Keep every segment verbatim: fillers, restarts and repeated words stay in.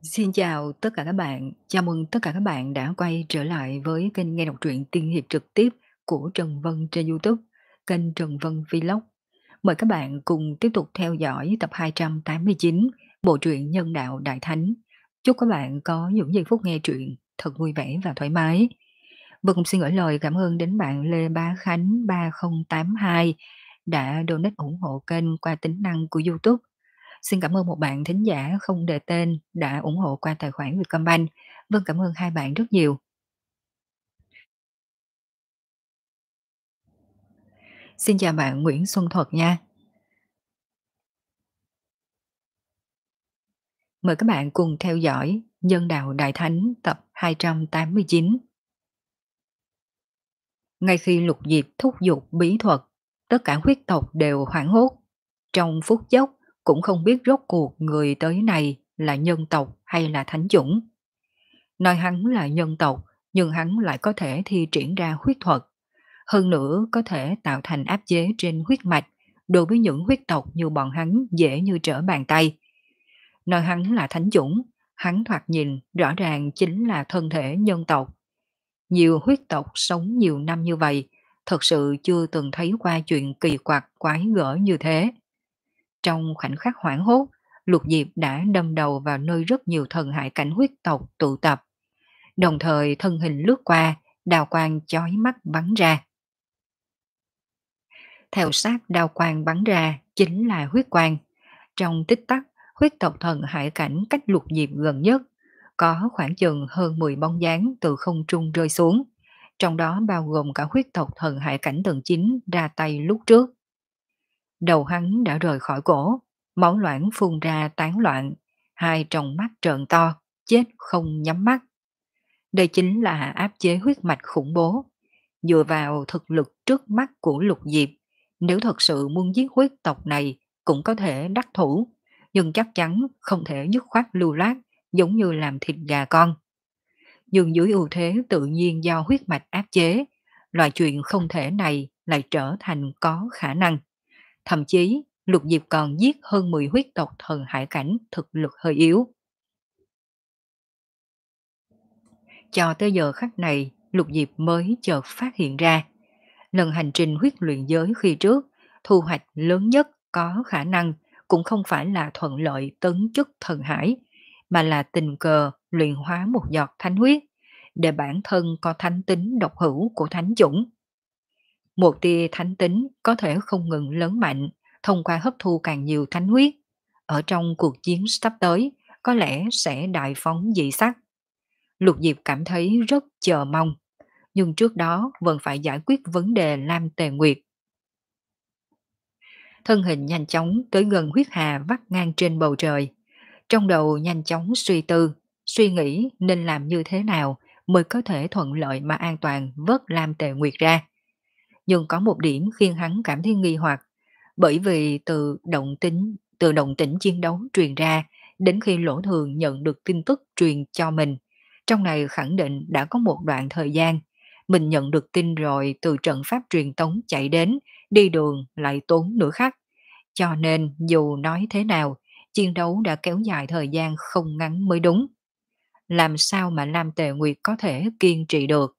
Xin chào tất cả các bạn, chào mừng tất cả các bạn đã quay trở lại với kênh nghe đọc truyện tiên hiệp trực tiếp của Trần Vân trên YouTube, kênh Trần Vân Vlog. Mời các bạn cùng tiếp tục theo dõi tập hai trăm tám mươi chín bộ truyện Nhân đạo Đại Thánh. Chúc các bạn có những giây phút nghe truyện thật vui vẻ và thoải mái. Vân cũng xin gửi lời cảm ơn đến bạn Lê Bá Khánh ba không tám hai đã donate ủng hộ kênh qua tính năng của YouTube. Xin cảm ơn một bạn thính giả không đề tên đã ủng hộ qua tài khoản Vietcombank. Vâng, cảm ơn hai bạn rất nhiều. Xin chào bạn Nguyễn Xuân Thuật nha. Mời các bạn cùng theo dõi Nhân đạo Đại Thánh tập hai trăm tám mươi chín. Ngay khi Lục Diệp thúc giục bí thuật, tất cả huyết tộc đều hoảng hốt. Trong phút chốc cũng không biết rốt cuộc người tới này là nhân tộc hay là thánh chủng. Nói hắn là nhân tộc, nhưng hắn lại có thể thi triển ra huyết thuật. Hơn nữa có thể tạo thành áp chế trên huyết mạch, đối với những huyết tộc như bọn hắn dễ như trở bàn tay. Nói hắn là thánh chủng, hắn thoạt nhìn rõ ràng chính là thân thể nhân tộc. Nhiều huyết tộc sống nhiều năm như vậy, thật sự chưa từng thấy qua chuyện kỳ quặc quái gở như thế. Trong khoảnh khắc hoảng hốt, Lục Diệp đã đâm đầu vào nơi rất nhiều thần hại cảnh huyết tộc tụ tập. Đồng thời thân hình lướt qua, đào quang chói mắt bắn ra. Theo sát đao quang bắn ra chính là huyết quang. Trong tích tắc, huyết tộc thần hải cảnh cách Lục Diệp gần nhất, có khoảng chừng hơn mười bóng dáng từ không trung rơi xuống, trong đó bao gồm cả huyết tộc thần hải cảnh tầng chín ra tay lúc trước. Đầu hắn đã rời khỏi cổ, máu loãng phun ra tán loạn, hai tròng mắt trợn to, chết không nhắm mắt. Đây chính là áp chế huyết mạch khủng bố. Dựa vào thực lực trước mắt của Lục Diệp, nếu thật sự muốn giết huyết tộc này cũng có thể đắc thủ, nhưng chắc chắn không thể dứt khoát lưu loát giống như làm thịt gà con. Nhưng dưới ưu thế tự nhiên do huyết mạch áp chế, loại chuyện không thể này lại trở thành có khả năng. Thậm chí, Lục Diệp còn giết hơn mười huyết tộc thần hải cảnh thực lực hơi yếu. Cho tới giờ khắc này, Lục Diệp mới chợt phát hiện ra. Lần hành trình huyết luyện giới khi trước, thu hoạch lớn nhất có khả năng cũng không phải là thuận lợi tấn chức thần hải, mà là tình cờ luyện hóa một giọt thánh huyết, để bản thân có thánh tính độc hữu của thánh chủng. Một tia thánh tính có thể không ngừng lớn mạnh thông qua hấp thu càng nhiều thánh huyết. Ở trong cuộc chiến sắp tới, có lẽ sẽ đại phóng dị sắc. Lục Diệp cảm thấy rất chờ mong, nhưng trước đó vẫn phải giải quyết vấn đề Lam Tề Nguyệt. Thân hình nhanh chóng tới gần huyết hà vắt ngang trên bầu trời. Trong đầu nhanh chóng suy tư, suy nghĩ nên làm như thế nào mới có thể thuận lợi mà an toàn vớt Lam Tề Nguyệt ra. Nhưng có một điểm khiến hắn cảm thấy nghi hoặc, bởi vì từ động tính, từ động tĩnh chiến đấu truyền ra đến khi Lỗ Thường nhận được tin tức truyền cho mình, trong này khẳng định đã có một đoạn thời gian. Mình nhận được tin rồi từ trận pháp truyền tống chạy đến, đi đường lại tốn nửa khắc. Cho nên dù nói thế nào, chiến đấu đã kéo dài thời gian không ngắn mới đúng. Làm sao mà Lam Tề Nguyệt có thể kiên trì được?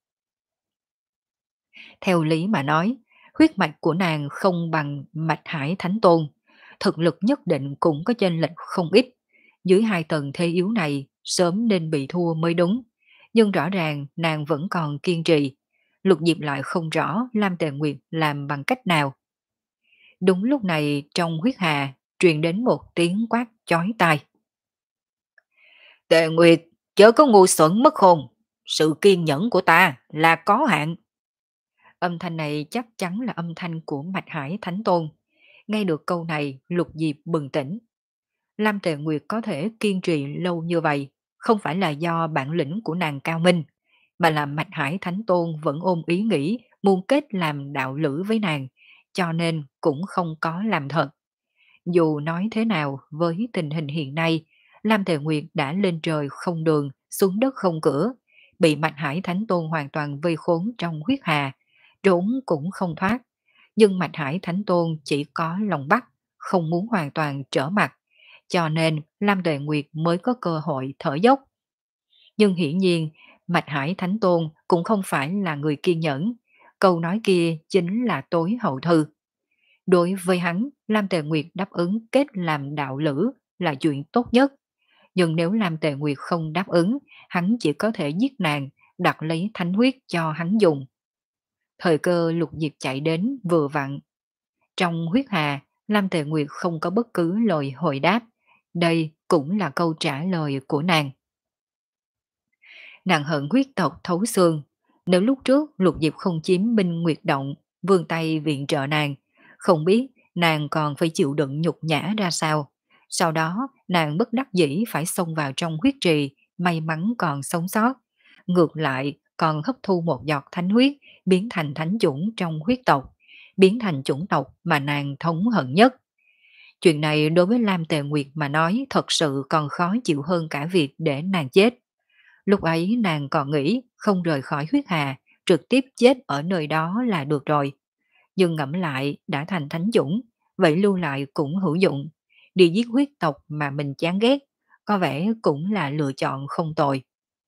Theo lý mà nói, huyết mạch của nàng không bằng mạch hải thánh tôn. Thực lực nhất định cũng có chênh lệch không ít. Dưới hai tầng thế yếu này sớm nên bị thua mới đúng. Nhưng rõ ràng nàng vẫn còn kiên trì. Lục Diệp lại không rõ Lam Tề Nguyệt làm bằng cách nào. Đúng lúc này trong huyết hà truyền đến một tiếng quát chói tai. Tề Nguyệt, chớ có ngu xuẩn mất hồn. Sự kiên nhẫn của ta là có hạn. Âm thanh này chắc chắn là âm thanh của Mạch Hải Thánh Tôn. Nghe được câu này, Lục Diệp bừng tỉnh. Lam Tề Nguyệt có thể kiên trì lâu như vậy, không phải là do bản lĩnh của nàng cao minh, mà là Mạch Hải Thánh Tôn vẫn ôm ý nghĩ muốn kết làm đạo lữ với nàng, cho nên cũng không có làm thật. Dù nói thế nào với tình hình hiện nay, Lam Tề Nguyệt đã lên trời không đường, xuống đất không cửa, bị Mạch Hải Thánh Tôn hoàn toàn vây khốn trong huyết hà, trốn cũng không thoát. Nhưng Mạch Hải Thánh Tôn chỉ có lòng bắt, không muốn hoàn toàn trở mặt, cho nên Lam Tuệ Nguyệt mới có cơ hội thở dốc. Nhưng hiển nhiên, Mạch Hải Thánh Tôn cũng không phải là người kiên nhẫn. Câu nói kia chính là tối hậu thư. Đối với hắn, Lam Tề Nguyệt đáp ứng kết làm đạo lữ là chuyện tốt nhất. Nhưng nếu Lam Tề Nguyệt không đáp ứng, hắn chỉ có thể giết nàng, đặt lấy thánh huyết cho hắn dùng. Thời cơ Lục Diệp chạy đến vừa vặn. Trong huyết hà, Lam Tề Nguyệt không có bất cứ lời hồi đáp. Đây cũng là câu trả lời của nàng. Nàng hận huyết tộc thấu xương. Nếu lúc trước Lục Diệp không chiếm Minh Nguyệt Động, vươn tay viện trợ nàng, không biết nàng còn phải chịu đựng nhục nhã ra sao. Sau đó nàng bất đắc dĩ phải xông vào trong huyết trì, may mắn còn sống sót. Ngược lại còn hấp thu một giọt thánh huyết, biến thành thánh chủng trong huyết tộc, biến thành chủng tộc mà nàng thống hận nhất. Chuyện này đối với Lam Tề Nguyệt mà nói thật sự còn khó chịu hơn cả việc để nàng chết. Lúc ấy nàng còn nghĩ không rời khỏi huyết hà, trực tiếp chết ở nơi đó là được rồi. Nhưng ngẫm lại đã thành thánh dũng, vậy lưu lại cũng hữu dụng. Đi giết huyết tộc mà mình chán ghét, có vẻ cũng là lựa chọn không tồi.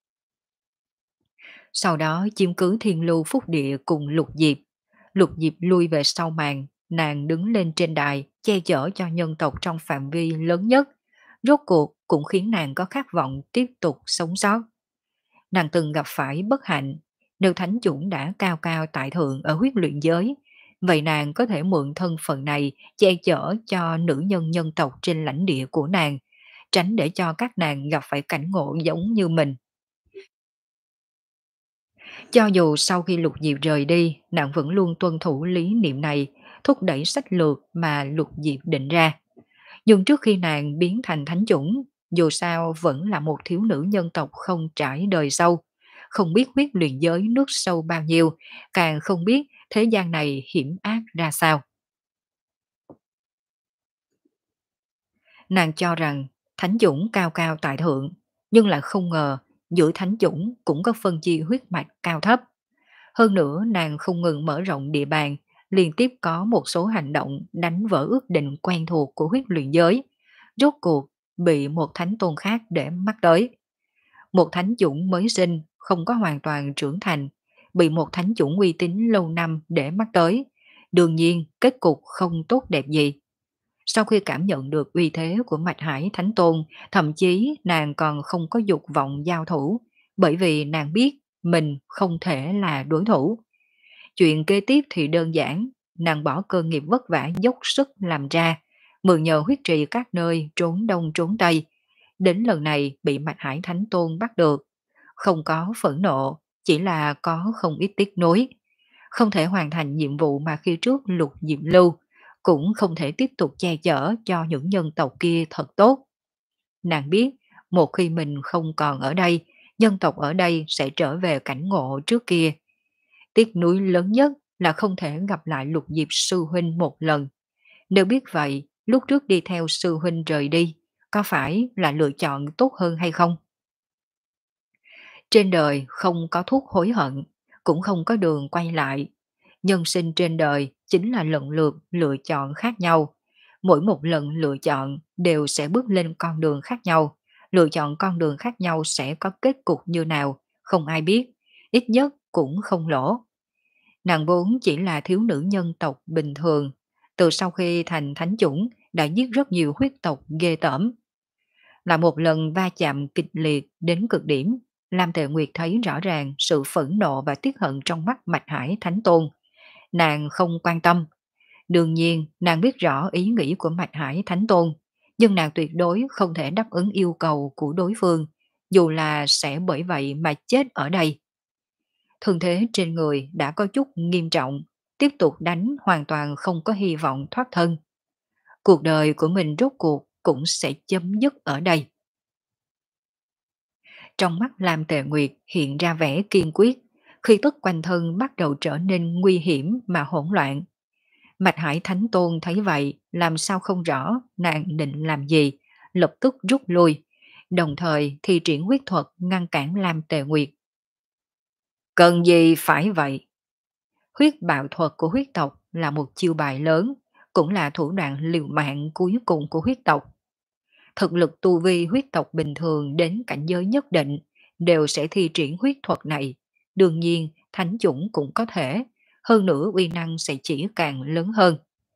Sau đó chiếm cứ thiên lưu phúc địa cùng lục diệp. Lục diệp lui về sau màn, nàng đứng lên trên đài, che chở cho nhân tộc trong phạm vi lớn nhất. Rốt cuộc cũng khiến nàng có khát vọng tiếp tục sống sót. Nàng từng gặp phải bất hạnh, nếu thánh chủng đã cao cao tại thượng ở huyết luyện giới, vậy nàng có thể mượn thân phận này che chở cho nữ nhân nhân tộc trên lãnh địa của nàng, tránh để cho các nàng gặp phải cảnh ngộ giống như mình. Cho dù sau khi Lục Diệp rời đi, nàng vẫn luôn tuân thủ lý niệm này, thúc đẩy sách lược mà Lục Diệp định ra. Nhưng trước khi nàng biến thành thánh chủng, dù sao vẫn là một thiếu nữ nhân tộc không trải đời sâu, không biết huyết luyện giới nước sâu bao nhiêu, càng không biết thế gian này hiểm ác ra sao. Nàng cho rằng thánh chủng cao cao tại thượng, nhưng lại không ngờ giữa thánh chủng cũng có phân chia huyết mạch cao thấp. Hơn nữa nàng không ngừng mở rộng địa bàn, liên tiếp có một số hành động đánh vỡ ước định quen thuộc của huyết luyện giới. Rốt cuộc bị một thánh tôn khác để mắt tới. Một thánh chủng mới sinh, không có hoàn toàn trưởng thành, bị một thánh chủng uy tín lâu năm để mắt tới. Đương nhiên kết cục không tốt đẹp gì. Sau khi cảm nhận được uy thế của Mạch Hải Thánh Tôn, thậm chí nàng còn không có dục vọng giao thủ, bởi vì nàng biết mình không thể là đối thủ. Chuyện kế tiếp thì đơn giản, nàng bỏ cơ nghiệp vất vả dốc sức làm ra, mượn nhờ huyết trì các nơi trốn đông trốn tây. Đến lần này bị Mạch Hải Thánh Tôn bắt được, không có phẫn nộ, chỉ là có không ít tiếc nuối. Không thể hoàn thành nhiệm vụ mà khi trước Lục Diệm Lưu, cũng không thể tiếp tục che chở cho những nhân tộc kia thật tốt. Nàng biết, một khi mình không còn ở đây, nhân tộc ở đây sẽ trở về cảnh ngộ trước kia. Tiếc nuối lớn nhất là không thể gặp lại Lục Diệp sư huynh một lần. Nếu biết vậy, lúc trước đi theo sư huynh rời đi, có phải là lựa chọn tốt hơn hay không? Trên đời không có thuốc hối hận, cũng không có đường quay lại. Nhân sinh trên đời chính là lần lượt lựa chọn khác nhau. Mỗi một lần lựa chọn đều sẽ bước lên con đường khác nhau. Lựa chọn con đường khác nhau sẽ có kết cục như nào, không ai biết. Ít nhất cũng không lỗ. Nàng vốn chỉ là thiếu nữ nhân tộc bình thường. Từ sau khi thành thánh chủng đã giết rất nhiều huyết tộc ghê tởm. Là một lần va chạm kịch liệt đến cực điểm, Lam Tề Nguyệt thấy rõ ràng sự phẫn nộ và tiếc hận trong mắt Mạch Hải Thánh Tôn. Nàng không quan tâm. Đương nhiên, nàng biết rõ ý nghĩ của Mạch Hải Thánh Tôn, nhưng nàng tuyệt đối không thể đáp ứng yêu cầu của đối phương, dù là sẽ bởi vậy mà chết ở đây. Thương thế trên người đã có chút nghiêm trọng, tiếp tục đánh hoàn toàn không có hy vọng thoát thân. Cuộc đời của mình rốt cuộc cũng sẽ chấm dứt ở đây. Trong mắt Lam Tề Nguyệt hiện ra vẻ kiên quyết, khi tức quanh thân bắt đầu trở nên nguy hiểm mà hỗn loạn. Mạch Hải Thánh Tôn thấy vậy, làm sao không rõ nàng định làm gì, lập tức rút lui, đồng thời thi triển huyết thuật ngăn cản Lam Tề Nguyệt. Cần gì phải vậy? Huyết bạo thuật của huyết tộc là một chiêu bài lớn, cũng là thủ đoạn liều mạng cuối cùng của huyết tộc. Thực lực tu vi huyết tộc bình thường đến cảnh giới nhất định đều sẽ thi triển huyết thuật này. Đương nhiên, thánh chủng cũng có thể, hơn nữa uy năng sẽ chỉ càng lớn hơn.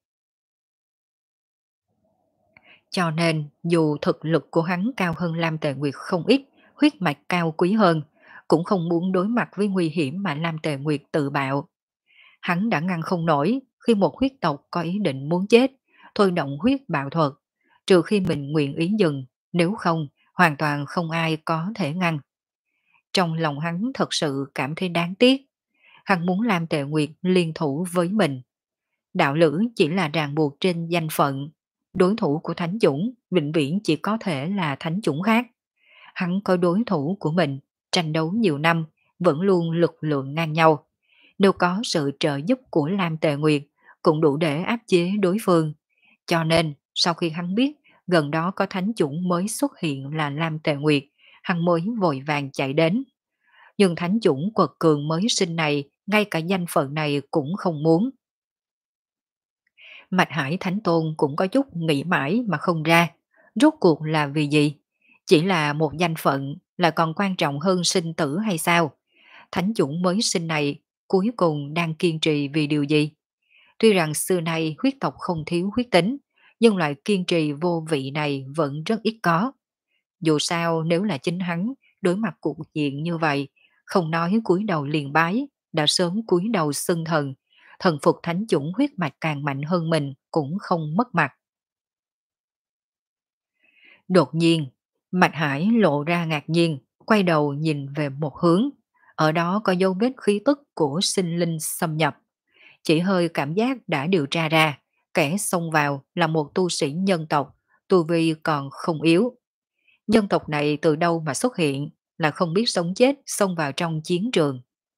Cho nên, dù thực lực của hắn cao hơn Lam Tề Nguyệt không ít, huyết mạch cao quý hơn, cũng không muốn đối mặt với nguy hiểm mà Lam Tề Nguyệt tự bạo. Hắn đã ngăn không nổi khi một huyết tộc có ý định muốn chết, thôi động huyết bạo thuật, trừ khi mình nguyện ý dừng, nếu không, hoàn toàn không ai có thể ngăn. Trong lòng hắn thật sự cảm thấy đáng tiếc, hắn muốn Lam Tề Nguyệt liên thủ với mình. Đạo lữ chỉ là ràng buộc trên danh phận, đối thủ của thánh chủng vĩnh viễn chỉ có thể là thánh chủng khác. Hắn coi đối thủ của mình, tranh đấu nhiều năm, vẫn luôn lực lượng ngang nhau. Nếu có sự trợ giúp của Lam Tề Nguyệt, cũng đủ để áp chế đối phương. Cho nên, sau khi hắn biết gần đó có thánh chủng mới xuất hiện là Lam Tề Nguyệt, hắn mới vội vàng chạy đến. Nhưng thánh chủng quật cường mới sinh này, ngay cả danh phận này cũng không muốn. Mạch Hải Thánh Tôn cũng có chút nghĩ mãi mà không ra, rốt cuộc là vì gì? Chỉ là một danh phận là còn quan trọng hơn sinh tử hay sao? Thánh chủng mới sinh này cuối cùng đang kiên trì vì điều gì? Tuy rằng xưa nay huyết tộc không thiếu huyết tính, nhưng loại kiên trì vô vị này vẫn rất ít có. Dù sao nếu là chính hắn đối mặt cục diện như vậy, không nói cúi đầu liền bái, đã sớm cúi đầu xưng thần, thần phục thánh chủng huyết mạch càng mạnh hơn mình cũng không mất mặt. Đột nhiên, Mạch Hải lộ ra ngạc nhiên, quay đầu nhìn về một hướng. Ở đó có dấu vết khí tức của sinh linh xâm nhập. Chỉ hơi cảm giác đã điều tra ra, kẻ xông vào là một tu sĩ nhân tộc, tu vi còn không yếu. Nhân tộc này từ đâu mà xuất hiện, là không biết sống chết xông vào trong chiến trường.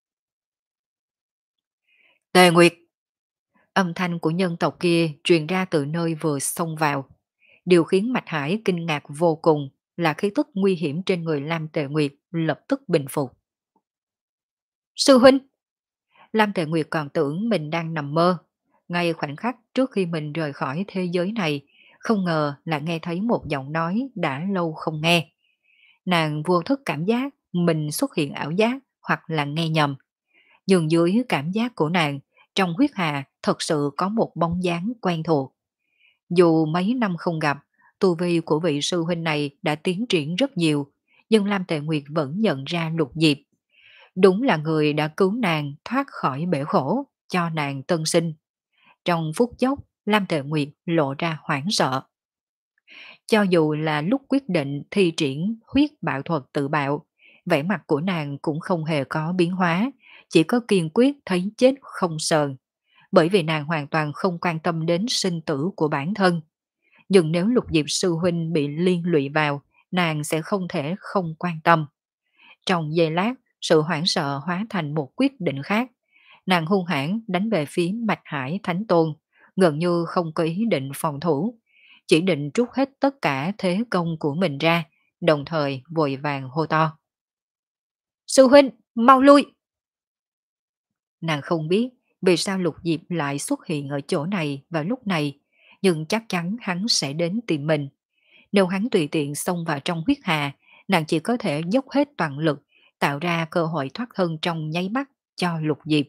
Tề Nguyệt! Âm thanh của nhân tộc kia truyền ra từ nơi vừa xông vào. Điều khiến Mạch Hải kinh ngạc vô cùng là khí tức nguy hiểm trên người Lam Tề Nguyệt lập tức bình phục. Sư huynh! Lam Tề Nguyệt còn tưởng mình đang nằm mơ. Ngay khoảnh khắc trước khi mình rời khỏi thế giới này, không ngờ là nghe thấy một giọng nói đã lâu không nghe. Nàng vô thức cảm giác mình xuất hiện ảo giác hoặc là nghe nhầm. Nhưng dưới cảm giác của nàng, trong huyết hà thật sự có một bóng dáng quen thuộc. Dù mấy năm không gặp, tu vi của vị sư huynh này đã tiến triển rất nhiều, nhưng Lam Tề Nguyệt vẫn nhận ra Lục Diệp. Đúng là người đã cứu nàng thoát khỏi bể khổ, cho nàng tân sinh. Trong phút chốc, Lam Tề Nguyệt lộ ra hoảng sợ. Cho dù là lúc quyết định thi triển huyết bạo thuật tự bạo, vẻ mặt của nàng cũng không hề có biến hóa, chỉ có kiên quyết thấy chết không sờn, bởi vì nàng hoàn toàn không quan tâm đến sinh tử của bản thân. Nhưng nếu Lục Diệp sư huynh bị liên lụy vào, nàng sẽ không thể không quan tâm. Trong giây lát, sự hoảng sợ hóa thành một quyết định khác. Nàng hung hãn đánh về phía Mạch Hải Thánh Tôn, gần như không có ý định phòng thủ, chỉ định trút hết tất cả thế công của mình ra, đồng thời vội vàng hô to. Sư huynh, mau lui! Nàng không biết vì sao Lục Diệp lại xuất hiện ở chỗ này vào lúc này, nhưng chắc chắn hắn sẽ đến tìm mình. Nếu hắn tùy tiện xông vào trong huyết hà, nàng chỉ có thể dốc hết toàn lực, tạo ra cơ hội thoát thân trong nháy mắt cho Lục Diệp.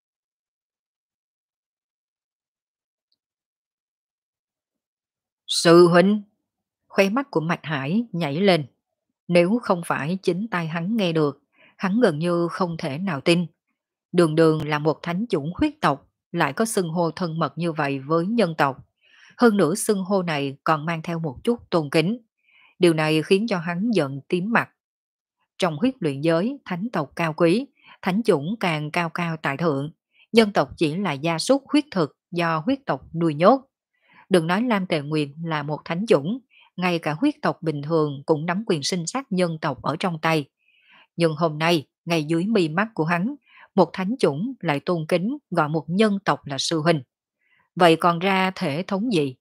Sư huynh! Khóe mắt của Mạch Hải nhảy lên. Nếu không phải chính tay hắn nghe được, hắn gần như không thể nào tin. Đường đường là một thánh chủng huyết tộc, lại có xưng hô thân mật như vậy với nhân tộc. Hơn nữa xưng hô này còn mang theo một chút tôn kính. Điều này khiến cho hắn giận tím mặt. Trong huyết luyện giới, thánh tộc cao quý, thánh chủng càng cao cao tại thượng. Nhân tộc chỉ là gia súc huyết thực do huyết tộc nuôi nhốt. Đừng nói Lam Tề Nguyệt là một thánh chủng, ngay cả huyết tộc bình thường cũng nắm quyền sinh sát nhân tộc ở trong tay. Nhưng hôm nay, ngay dưới mi mắt của hắn, một thánh chủng lại tôn kính gọi một nhân tộc là sư huynh. Vậy còn ra thể thống gì?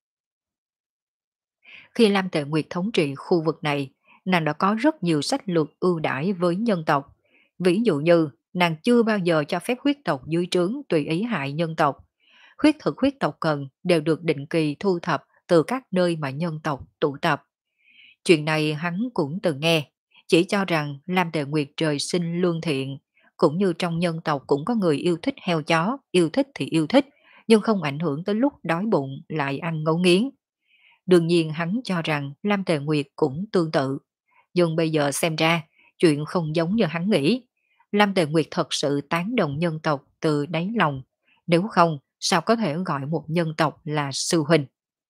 Khi Lam Tề Nguyệt thống trị khu vực này, nàng đã có rất nhiều sách lược ưu đãi với nhân tộc. Ví dụ như, nàng chưa bao giờ cho phép huyết tộc dưới trướng tùy ý hại nhân tộc. Huyết thực huyết tộc cần đều được định kỳ thu thập từ các nơi mà nhân tộc tụ tập. Chuyện này hắn cũng từng nghe, chỉ cho rằng Lam Tề Nguyệt trời sinh lương thiện, cũng như trong nhân tộc cũng có người yêu thích heo chó, yêu thích thì yêu thích, nhưng không ảnh hưởng tới lúc đói bụng lại ăn ngấu nghiến. Đương nhiên hắn cho rằng Lam Tề Nguyệt cũng tương tự, nhưng bây giờ xem ra, chuyện không giống như hắn nghĩ. Lam Tề Nguyệt thật sự tán đồng nhân tộc từ đáy lòng, nếu không sao có thể gọi một nhân tộc là sư huynh.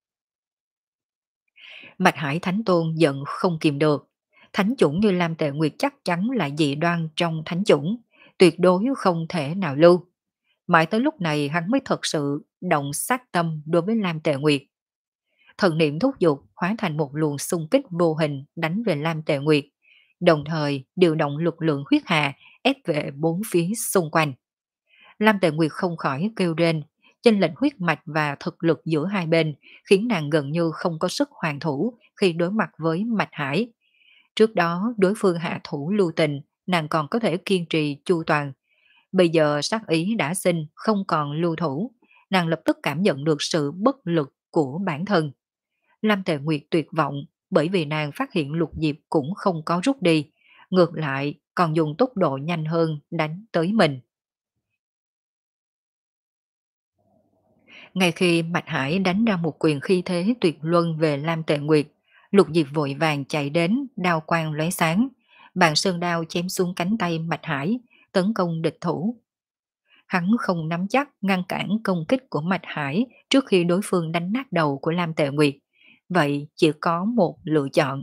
Mạch Hải Thánh Tôn giận không kìm được. Thánh chủng như Lam Tề Nguyệt chắc chắn là dị đoan trong thánh chủng, tuyệt đối không thể nào lưu. Mãi tới lúc này hắn mới thật sự động sát tâm đối với Lam Tề Nguyệt. Thần niệm thúc giục hóa thành một luồng xung kích vô hình đánh về Lam Tề Nguyệt, đồng thời điều động lực lượng huyết hà ép về bốn phía xung quanh. Lam Tề Nguyệt không khỏi kêu rên, chênh lệch huyết mạch và thực lực giữa hai bên khiến nàng gần như không có sức hoàn thủ khi đối mặt với Mạch Hải. Trước đó đối phương hạ thủ lưu tình, nàng còn có thể kiên trì chu toàn. Bây giờ sát ý đã sinh, không còn lưu thủ, nàng lập tức cảm nhận được sự bất lực của bản thân. Lam Tề Nguyệt tuyệt vọng bởi vì nàng phát hiện Lục Diệp cũng không có rút đi, ngược lại còn dùng tốc độ nhanh hơn đánh tới mình. Ngay khi Mạch Hải đánh ra một quyền khi thế tuyệt luân về Lam Tề Nguyệt, Lục Diệp vội vàng chạy đến, đao quang lóe sáng, bàn sơn đao chém xuống cánh tay Mạch Hải, tấn công địch thủ. Hắn không nắm chắc ngăn cản công kích của Mạch Hải trước khi đối phương đánh nát đầu của Lam Tề Nguyệt, vậy chỉ có một lựa chọn.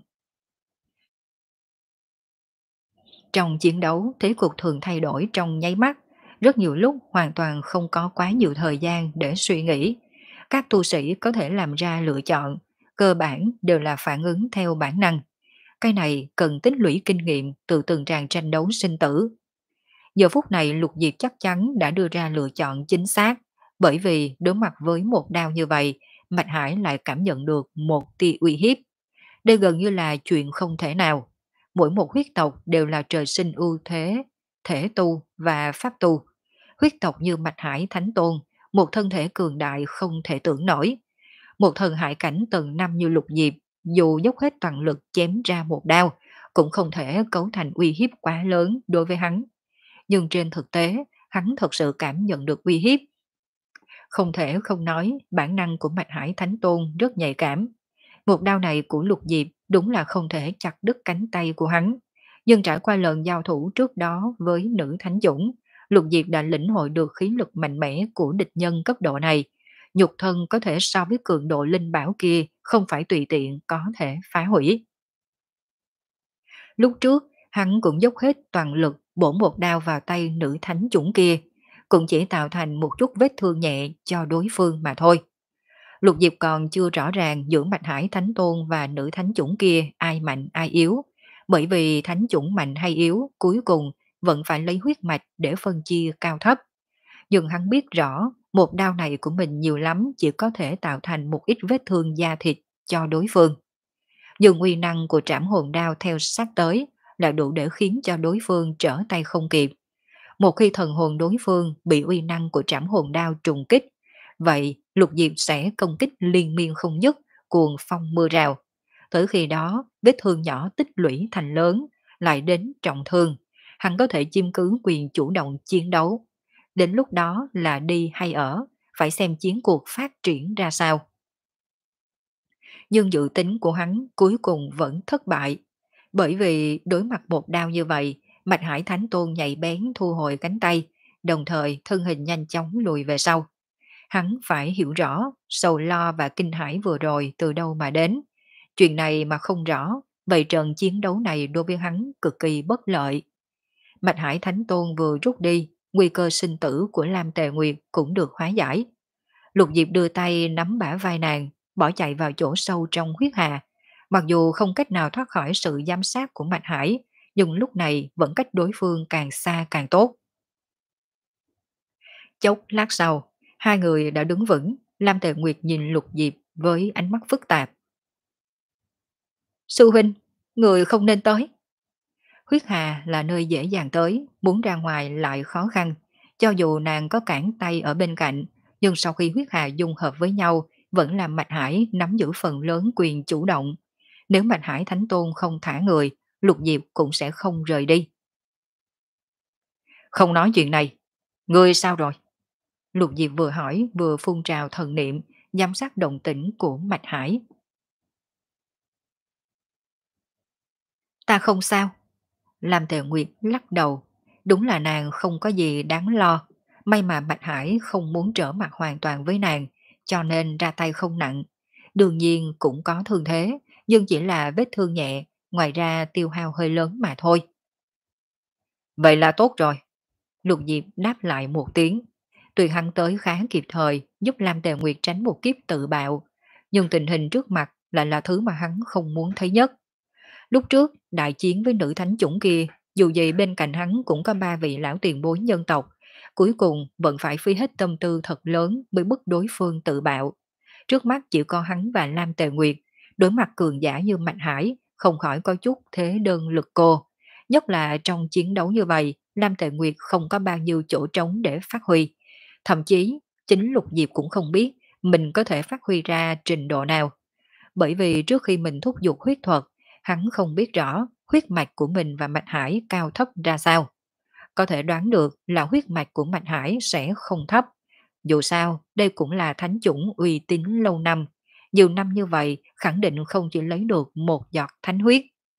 Trong chiến đấu, thế cục thường thay đổi trong nháy mắt, rất nhiều lúc hoàn toàn không có quá nhiều thời gian để suy nghĩ. Các tu sĩ có thể làm ra lựa chọn, cơ bản đều là phản ứng theo bản năng. Cái này cần tích lũy kinh nghiệm từ từng tràng tranh đấu sinh tử. Giờ phút này Lục Diệp chắc chắn đã đưa ra lựa chọn chính xác, bởi vì đối mặt với một đao như vậy, Mạch Hải lại cảm nhận được một tia uy hiếp. Đây gần như là chuyện không thể nào. Mỗi một huyết tộc đều là trời sinh ưu thế, thể tu và pháp tu. Huyết tộc như Mạch Hải Thánh Tôn, một thân thể cường đại không thể tưởng nổi. Một thần hải cảnh tầng năm như Lục Diệp, dù dốc hết toàn lực chém ra một đao, cũng không thể cấu thành uy hiếp quá lớn đối với hắn. Nhưng trên thực tế, hắn thật sự cảm nhận được uy hiếp. Không thể không nói, bản năng của Mạch Hải Thánh Tôn rất nhạy cảm. Một đao này của Lục Diệp đúng là không thể chặt đứt cánh tay của hắn. Nhưng trải qua lần giao thủ trước đó với nữ thánh dũng, Lục Diệp đã lĩnh hội được khí lực mạnh mẽ của địch nhân cấp độ này. Nhục thân có thể so với cường độ linh bảo kia không phải tùy tiện có thể phá hủy. Lúc trước, hắn cũng dốc hết toàn lực bổ một đao vào tay nữ thánh chủng kia, cũng chỉ tạo thành một chút vết thương nhẹ cho đối phương mà thôi. Lục Diệp còn chưa rõ ràng giữa Mạch Hải Thánh Tôn và nữ thánh chủng kia ai mạnh ai yếu, bởi vì thánh chủng mạnh hay yếu cuối cùng vẫn phải lấy huyết mạch để phân chia cao thấp. Nhưng hắn biết rõ một đao này của mình nhiều lắm chỉ có thể tạo thành một ít vết thương da thịt cho đối phương. Nhưng uy năng của trảm hồn đao theo sát tới là đủ để khiến cho đối phương trở tay không kịp. Một khi thần hồn đối phương bị uy năng của trảm hồn đao trùng kích, vậy Lục Diệp sẽ công kích liên miên không dứt, cuồng phong mưa rào. Tới khi đó, vết thương nhỏ tích lũy thành lớn, lại đến trọng thương. Hắn có thể chiếm cứ quyền chủ động chiến đấu. Đến lúc đó là đi hay ở, phải xem chiến cuộc phát triển ra sao. Nhưng dự tính của hắn cuối cùng vẫn thất bại. Bởi vì đối mặt một đao như vậy, Mạch Hải Thánh Tôn nhạy bén thu hồi cánh tay, đồng thời thân hình nhanh chóng lùi về sau. Hắn phải hiểu rõ sầu lo và kinh hãi vừa rồi từ đâu mà đến. Chuyện này mà không rõ, vậy trận chiến đấu này đối với hắn cực kỳ bất lợi. Mạch Hải Thánh Tôn vừa rút đi, nguy cơ sinh tử của Lam Tề Nguyệt cũng được hóa giải. Lục Diệp đưa tay nắm bả vai nàng, bỏ chạy vào chỗ sâu trong huyết hà. Mặc dù không cách nào thoát khỏi sự giám sát của Mạch Hải, nhưng lúc này vẫn cách đối phương càng xa càng tốt. Chốc lát sau, hai người đã đứng vững, Lam Tề Nguyệt nhìn Lục Diệp với ánh mắt phức tạp. Sư huynh, người không nên tới. Huyết hà là nơi dễ dàng tới, muốn ra ngoài lại khó khăn. Cho dù nàng có cản tay ở bên cạnh, nhưng sau khi huyết hà dung hợp với nhau, vẫn làm Mạch Hải nắm giữ phần lớn quyền chủ động. Nếu Bạch Hải Thánh Tôn không thả người, Lục Diệp cũng sẽ không rời đi. Không nói chuyện này, ngươi sao rồi? Lục Diệp vừa hỏi vừa phun trào thần niệm, giám sát động tĩnh của Bạch Hải. Ta không sao. Lam Tề Nguyệt lắc đầu. Đúng là nàng không có gì đáng lo. May mà Bạch Hải không muốn trở mặt hoàn toàn với nàng, cho nên ra tay không nặng. Đương nhiên cũng có thương thế, nhưng chỉ là vết thương nhẹ, ngoài ra tiêu hao hơi lớn mà thôi. Vậy là tốt rồi. Lục Diệp đáp lại một tiếng. Tuy hắn tới khá kịp thời, giúp Lam Tề Nguyệt tránh một kiếp tự bạo, nhưng tình hình trước mặt lại là thứ mà hắn không muốn thấy nhất. Lúc trước, đại chiến với nữ thánh chủng kia, dù gì bên cạnh hắn cũng có ba vị lão tiền bối nhân tộc, cuối cùng vẫn phải phí hết tâm tư thật lớn mới bức đối phương tự bạo. Trước mắt chỉ có hắn và Lam Tề Nguyệt, đối mặt cường giả như Mạnh Hải, không khỏi có chút thế đơn lực cô. Nhất là trong chiến đấu như vậy, Lam Tề Nguyệt không có bao nhiêu chỗ trống để phát huy. Thậm chí, chính Lục Diệp cũng không biết mình có thể phát huy ra trình độ nào. Bởi vì trước khi mình thúc giục huyết thuật, hắn không biết rõ huyết mạch của mình và Mạch Hải cao thấp ra sao. Có thể đoán được là huyết mạch của Mạch Hải sẽ không thấp. Dù sao, đây cũng là thánh chủng uy tín lâu năm. Nhiều năm như vậy, khẳng định không chỉ lấy được một giọt thánh huyết.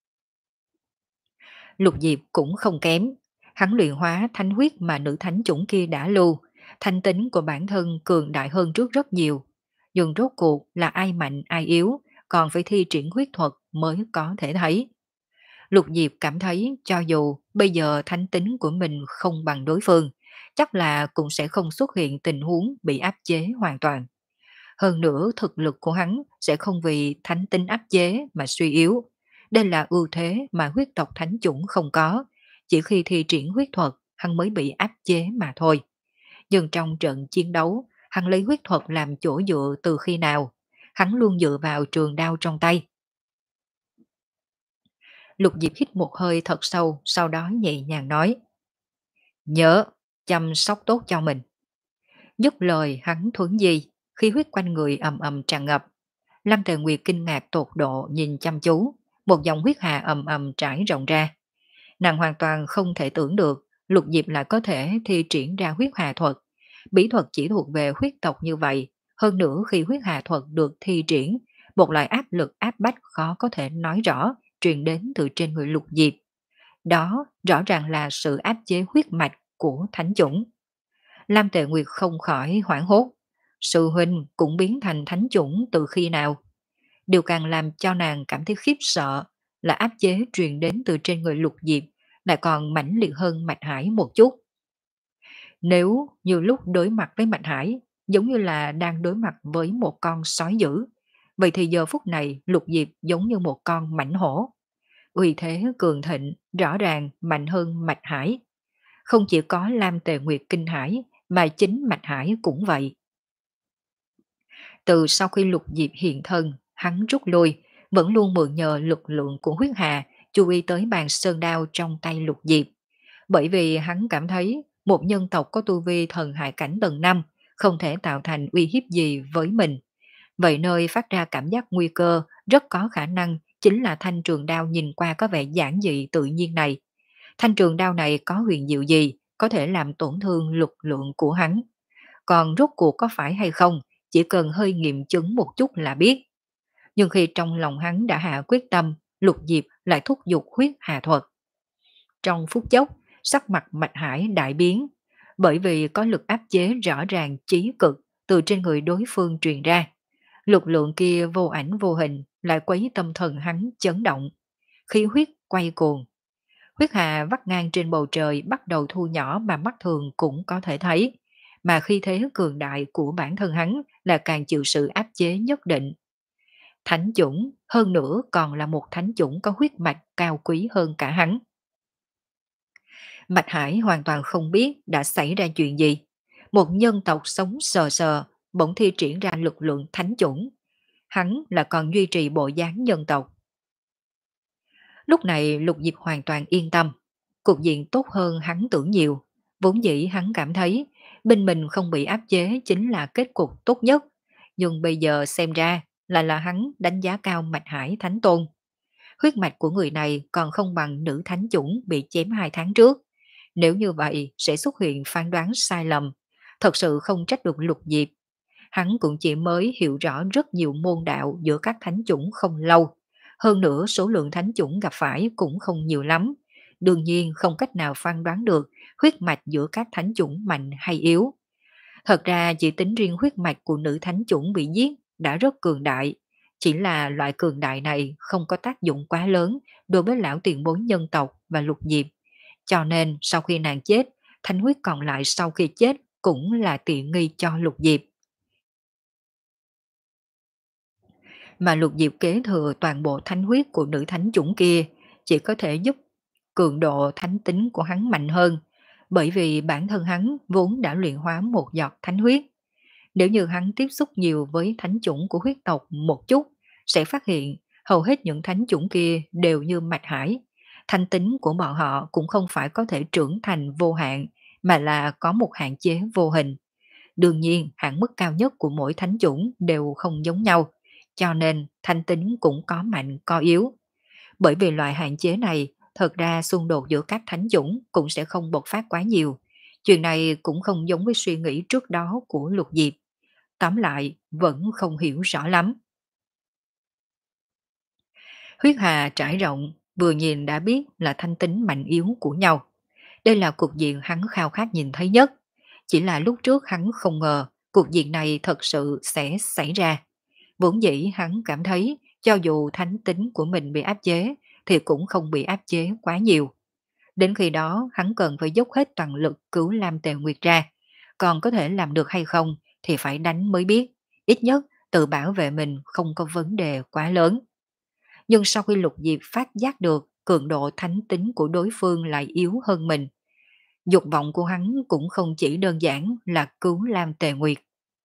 Lục Diệp cũng không kém. Hắn luyện hóa thánh huyết mà nữ thánh chủng kia đã lưu. Thanh tính của bản thân cường đại hơn trước rất nhiều. Nhưng rốt cuộc là ai mạnh ai yếu, còn phải thi triển huyết thuật mới có thể thấy. Lục Diệp cảm thấy cho dù bây giờ thánh tính của mình không bằng đối phương, chắc là cũng sẽ không xuất hiện tình huống bị áp chế hoàn toàn. Hơn nữa thực lực của hắn sẽ không vì thánh tính áp chế mà suy yếu. Đây là ưu thế mà huyết tộc thánh chủng không có. Chỉ khi thi triển huyết thuật, hắn mới bị áp chế mà thôi. Nhưng trong trận chiến đấu, hắn lấy huyết thuật làm chỗ dựa từ khi nào? Hắn luôn dựa vào trường đao trong tay. Lục Diệp hít một hơi thật sâu, sau đó nhẹ nhàng nói. Nhớ, chăm sóc tốt cho mình. Dứt lời hắn thuấn di, khi huyết quanh người ầm ầm tràn ngập. Lâm Tề Nguyệt kinh ngạc tột độ nhìn chăm chú, một dòng huyết hà ầm ầm trải rộng ra. Nàng hoàn toàn không thể tưởng được Lục Diệp lại có thể thi triển ra huyết hà thuật. Bí thuật chỉ thuộc về huyết tộc như vậy, hơn nữa khi huyết hà thuật được thi triển, một loại áp lực áp bách khó có thể nói rõ truyền đến từ trên người Lục Diệp. Đó rõ ràng là sự áp chế huyết mạch của thánh chủng. Lam Tề Nguyệt không khỏi hoảng hốt. Sư huynh cũng biến thành thánh chủng từ khi nào? Điều càng làm cho nàng cảm thấy khiếp sợ là áp chế truyền đến từ trên người Lục Diệp lại còn mãnh liệt hơn Mạch Hải một chút. Nếu như lúc đối mặt với Mạch Hải giống như là đang đối mặt với một con sói dữ, vậy thì giờ phút này Lục Diệp giống như một con mãnh hổ. Uy thế cường thịnh rõ ràng mạnh hơn Mạch Hải. Không chỉ có Lam Tề Nguyệt kinh hải mà chính Mạch Hải cũng vậy. Từ sau khi Lục Diệp hiện thân, hắn rút lui, vẫn luôn mượn nhờ lực lượng của huyết hà chú ý tới bàn sơn đao trong tay Lục Diệp. Bởi vì hắn cảm thấy một nhân tộc có tu vi thần hải cảnh tầng năm không thể tạo thành uy hiếp gì với mình. Vậy nơi phát ra cảm giác nguy cơ rất có khả năng chính là thanh trường đao nhìn qua có vẻ giản dị tự nhiên này. Thanh trường đao này có huyền diệu gì có thể làm tổn thương lực lượng của hắn. Còn rốt cuộc có phải hay không, chỉ cần hơi nghiệm chứng một chút là biết. Nhưng khi trong lòng hắn đã hạ quyết tâm, Lục Diệp lại thúc giục huyết hà thuật. Trong phút chốc, sắc mặt Mạch Hải đại biến, bởi vì có lực áp chế rõ ràng chí cực từ trên người đối phương truyền ra. Lực lượng kia vô ảnh vô hình lại quấy tâm thần hắn chấn động. Khí huyết quay cuồng. Huyết hà vắt ngang trên bầu trời bắt đầu thu nhỏ mà mắt thường cũng có thể thấy. Mà khi thế cường đại của bản thân hắn là càng chịu sự áp chế nhất định. Thánh chủng hơn nữa còn là một thánh chủng có huyết mạch cao quý hơn cả hắn. Mạch Hải hoàn toàn không biết đã xảy ra chuyện gì. Một nhân tộc sống sờ sờ bỗng thi triển ra lực lượng thánh chủng. Hắn là còn duy trì bộ dáng nhân tộc. Lúc này Lục Diệp hoàn toàn yên tâm. Cục diện tốt hơn hắn tưởng nhiều. Vốn dĩ hắn cảm thấy bên mình không bị áp chế chính là kết cục tốt nhất. Nhưng bây giờ xem ra là là hắn đánh giá cao Mạch Hải Thánh Tôn. Huyết mạch của người này còn không bằng nữ thánh chủng bị chém hai tháng trước. Nếu như vậy sẽ xuất hiện phán đoán sai lầm. Thật sự không trách được Lục Diệp. Hắn cũng chỉ mới hiểu rõ rất nhiều môn đạo giữa các thánh chủng không lâu. Hơn nữa số lượng thánh chủng gặp phải cũng không nhiều lắm. Đương nhiên không cách nào phán đoán được huyết mạch giữa các thánh chủng mạnh hay yếu. Thật ra chỉ tính riêng huyết mạch của nữ thánh chủng bị giết đã rất cường đại. Chỉ là loại cường đại này không có tác dụng quá lớn đối với lão tiền bối nhân tộc và Lục Diệp. Cho nên sau khi nàng chết, thánh huyết còn lại sau khi chết cũng là tiện nghi cho Lục Diệp. Mà Lục Diệp kế thừa toàn bộ thánh huyết của nữ thánh chủng kia chỉ có thể giúp cường độ thánh tính của hắn mạnh hơn, bởi vì bản thân hắn vốn đã luyện hóa một giọt thánh huyết. Nếu như hắn tiếp xúc nhiều với thánh chủng của huyết tộc một chút, sẽ phát hiện hầu hết những thánh chủng kia đều như mạch hải. Thanh tính của bọn họ cũng không phải có thể trưởng thành vô hạn, mà là có một hạn chế vô hình. Đương nhiên, hạn mức cao nhất của mỗi thánh chủng đều không giống nhau, cho nên thanh tính cũng có mạnh có yếu. Bởi vì loại hạn chế này, thật ra xung đột giữa các thánh chủng cũng sẽ không bộc phát quá nhiều. Chuyện này cũng không giống với suy nghĩ trước đó của Lục Diệp. Tóm lại, vẫn không hiểu rõ lắm. Huyết hà trải rộng, vừa nhìn đã biết là thanh tính mạnh yếu của nhau. Đây là cục diện hắn khao khát nhìn thấy nhất. Chỉ là lúc trước hắn không ngờ cuộc diện này thật sự sẽ xảy ra. Vốn dĩ hắn cảm thấy cho dù thánh tính của mình bị áp chế thì cũng không bị áp chế quá nhiều. Đến khi đó hắn cần phải dốc hết toàn lực cứu Lam Tề Nguyệt ra. Còn có thể làm được hay không thì phải đánh mới biết. Ít nhất tự bảo vệ mình không có vấn đề quá lớn. Nhưng sau khi Lục Diệp phát giác được cường độ thánh tính của đối phương lại yếu hơn mình, dục vọng của hắn cũng không chỉ đơn giản là cứu Lam Tề Nguyệt.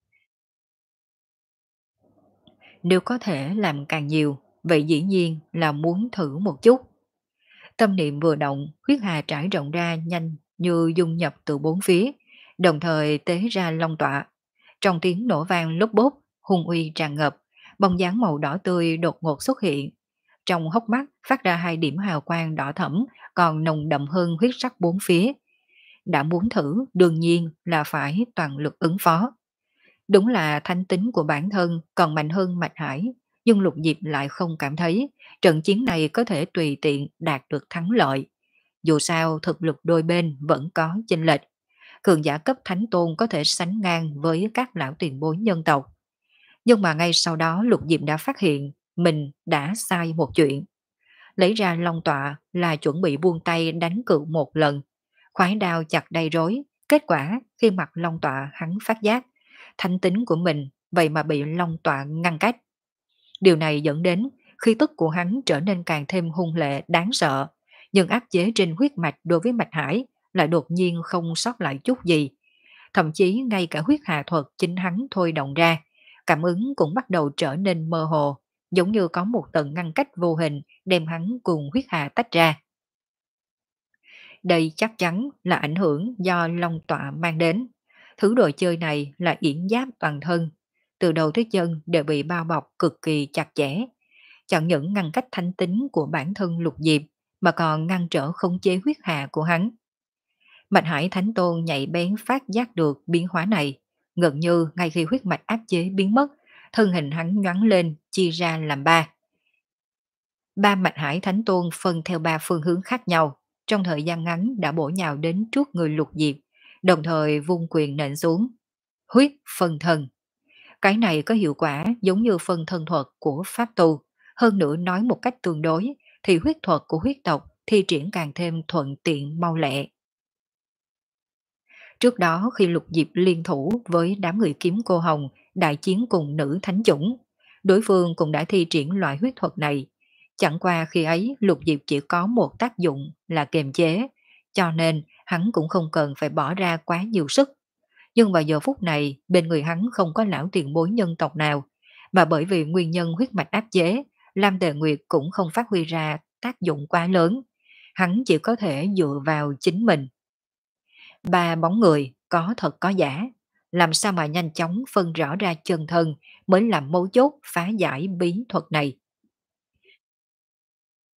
Nếu có thể làm càng nhiều, vậy dĩ nhiên là muốn thử một chút. Tâm niệm vừa động, huyết hà trải rộng ra nhanh như dung nhập từ bốn phía, đồng thời tế ra long tọa. Trong tiếng nổ vang lốp bốp, hung uy tràn ngập, bông dáng màu đỏ tươi đột ngột xuất hiện. Trong hốc mắt phát ra hai điểm hào quang đỏ thẫm, còn nồng đậm hơn huyết sắc bốn phía. Đã muốn thử, đương nhiên là phải toàn lực ứng phó. Đúng là thanh tính của bản thân còn mạnh hơn Mạch Hải, nhưng Lục Diệp lại không cảm thấy trận chiến này có thể tùy tiện đạt được thắng lợi. Dù sao thực lực đôi bên vẫn có chênh lệch. Cường giả cấp thánh tôn có thể sánh ngang với các lão tiền bối nhân tộc. Nhưng mà ngay sau đó Lục Diệp đã phát hiện mình đã sai một chuyện. Lấy ra long tọa là chuẩn bị buông tay đánh cự một lần. Khoái đao chặt đầy rối, kết quả khi mặt long tọa hắn phát giác, thanh tính của mình vậy mà bị long tọa ngăn cách. Điều này dẫn đến khí tức của hắn trở nên càng thêm hung lệ đáng sợ, nhưng áp chế trên huyết mạch đối với Mạch Hải lại đột nhiên không sót lại chút gì. Thậm chí ngay cả huyết hà thuật chính hắn thôi động ra, cảm ứng cũng bắt đầu trở nên mơ hồ, giống như có một tầng ngăn cách vô hình đem hắn cùng huyết hà tách ra. Đây chắc chắn là ảnh hưởng do long tọa mang đến. Thứ đồ chơi này là yểm giáp toàn thân, từ đầu tới chân đều bị bao bọc cực kỳ chặt chẽ. Chẳng những ngăn cách thanh tính của bản thân Lục Diệp, mà còn ngăn trở khống chế huyết hà của hắn. Mạch Hải Thánh Tôn nhạy bén phát giác được biến hóa này, gần như ngay khi huyết mạch áp chế biến mất, thân hình hắn nhoắn lên, chia ra làm ba. Ba Mạch Hải Thánh Tôn phân theo ba phương hướng khác nhau, trong thời gian ngắn đã bổ nhào đến trước người Lục Diệp, đồng thời vung quyền nện xuống. Huyết phân thân. Cái này có hiệu quả giống như phân thân thuật của Pháp Tu, hơn nữa nói một cách tương đối thì huyết thuật của huyết tộc thi triển càng thêm thuận tiện mau lẹ. Trước đó khi Lục Diệp liên thủ với đám người kiếm cô Hồng đại chiến cùng nữ thánh chủng, đối phương cũng đã thi triển loại huyết thuật này. Chẳng qua khi ấy Lục Diệp chỉ có một tác dụng là kiềm chế, cho nên hắn cũng không cần phải bỏ ra quá nhiều sức. Nhưng vào giờ phút này bên người hắn không có lão tiền bối nhân tộc nào, mà bởi vì nguyên nhân huyết mạch áp chế, Lam Tề Nguyệt cũng không phát huy ra tác dụng quá lớn. Hắn chỉ có thể dựa vào chính mình. Ba bóng người có thật có giả, làm sao mà nhanh chóng phân rõ ra chân thân mới làm mấu chốt phá giải bí thuật này.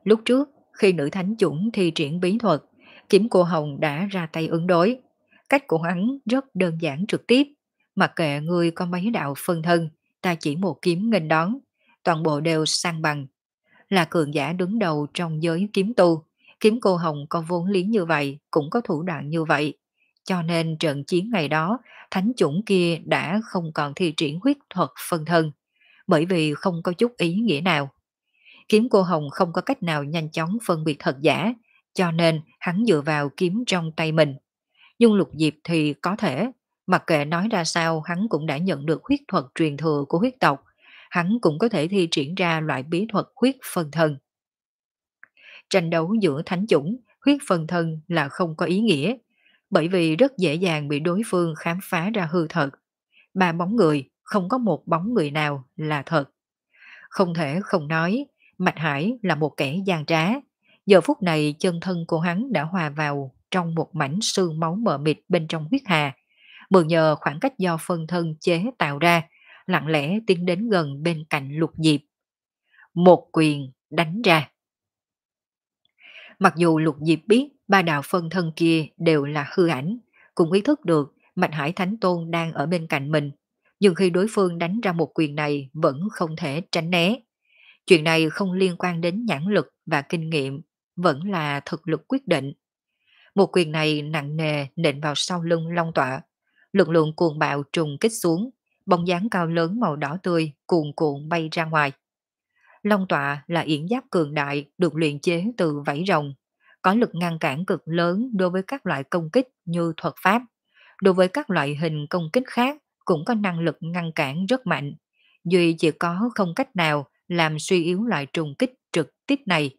Lúc trước, khi nữ thánh chủng thi triển bí thuật, kiếm cô Hồng đã ra tay ứng đối. Cách của hắn rất đơn giản trực tiếp, mặc kệ người có mấy đạo phân thân, ta chỉ một kiếm nghênh đón, toàn bộ đều sang bằng. Là cường giả đứng đầu trong giới kiếm tu, kiếm cô Hồng có vốn liếng như vậy, cũng có thủ đoạn như vậy. Cho nên trận chiến ngày đó, thánh chủng kia đã không còn thi triển huyết thuật phân thân, bởi vì không có chút ý nghĩa nào. Kiếm cô Hồng không có cách nào nhanh chóng phân biệt thật giả, cho nên hắn dựa vào kiếm trong tay mình. Nhưng Lục Diệp thì có thể, mặc kệ nói ra sao hắn cũng đã nhận được huyết thuật truyền thừa của huyết tộc, hắn cũng có thể thi triển ra loại bí thuật huyết phân thân. Tranh đấu giữa thánh chủng, huyết phân thân là không có ý nghĩa, bởi vì rất dễ dàng bị đối phương khám phá ra hư thật. Ba bóng người, không có một bóng người nào là thật. Không thể không nói, Mạch Hải là một kẻ gian trá. Giờ phút này chân thân của hắn đã hòa vào trong một mảnh sương máu mờ mịt bên trong huyết hà. Mượn nhờ khoảng cách do phân thân chế tạo ra, lặng lẽ tiến đến gần bên cạnh Lục Diệp. Một quyền đánh ra. Mặc dù Lục Diệp biết ba đạo phân thân kia đều là hư ảnh, cũng ý thức được Mạch Hải Thánh Tôn đang ở bên cạnh mình, nhưng khi đối phương đánh ra một quyền này vẫn không thể tránh né. Chuyện này không liên quan đến nhãn lực và kinh nghiệm, vẫn là thực lực quyết định. Một quyền này nặng nề nện vào sau lưng Long Tọa, lực lượng cuồng bạo trùng kích xuống, bóng dáng cao lớn màu đỏ tươi cuồn cuộn bay ra ngoài. Long Tọa là yển giáp cường đại được luyện chế từ vảy rồng, có lực ngăn cản cực lớn đối với các loại công kích như thuật pháp. Đối với các loại hình công kích khác cũng có năng lực ngăn cản rất mạnh. Duy chỉ có không cách nào làm suy yếu loại trùng kích trực tiếp này.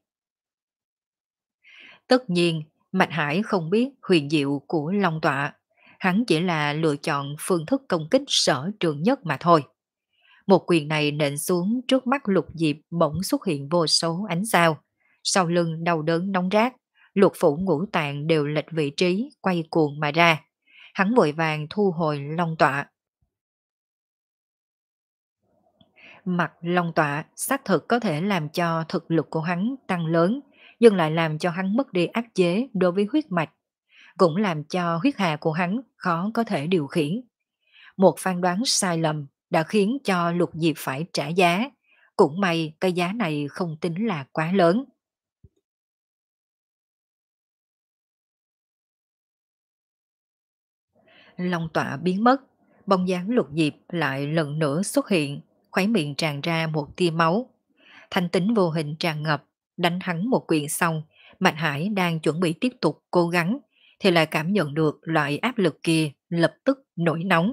Tất nhiên, Mạch Hải không biết huyền diệu của Long Tọa. Hắn chỉ là lựa chọn phương thức công kích sở trường nhất mà thôi. Một quyền này nện xuống trước mắt Lục Diệp bỗng xuất hiện vô số ánh sao. Sau lưng đau đớn nóng rát, lục phủ ngũ tạng đều lệch vị trí quay cuồng mà ra. Hắn vội vàng thu hồi Long Tọa. Mặt Long Tọa xác thực có thể làm cho thực lực của hắn tăng lớn, nhưng lại làm cho hắn mất đi áp chế đối với huyết mạch, cũng làm cho huyết hà của hắn khó có thể điều khiển. Một phán đoán sai lầm đã khiến cho Lục Diệp phải trả giá, cũng may cái giá này không tính là quá lớn. Long Tọa biến mất, bóng dáng Lục Diệp lại lần nữa xuất hiện, khóe miệng tràn ra một tia máu. Thanh tính vô hình tràn ngập, đánh hắn một quyền xong, Mạch Hải đang chuẩn bị tiếp tục cố gắng, thì lại cảm nhận được loại áp lực kia lập tức nổi nóng.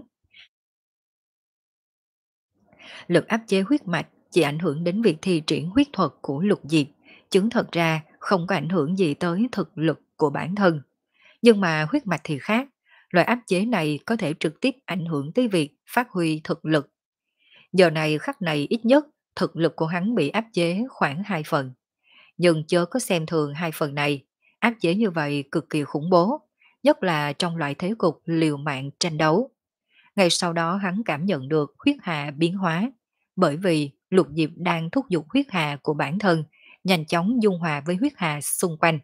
Lực áp chế huyết mạch chỉ ảnh hưởng đến việc thi triển huyết thuật của Lục Diệp, chứng thật ra không có ảnh hưởng gì tới thực lực của bản thân. Nhưng mà huyết mạch thì khác, loại áp chế này có thể trực tiếp ảnh hưởng tới việc phát huy thực lực. Giờ này khắc này ít nhất, thực lực của hắn bị áp chế khoảng hai phần. Nhưng chớ có xem thường hai phần này, áp chế như vậy cực kỳ khủng bố, nhất là trong loại thế cục liều mạng tranh đấu. Ngay sau đó hắn cảm nhận được huyết hà biến hóa, bởi vì Lục Diệp đang thúc giục huyết hà của bản thân, nhanh chóng dung hòa với huyết hà xung quanh.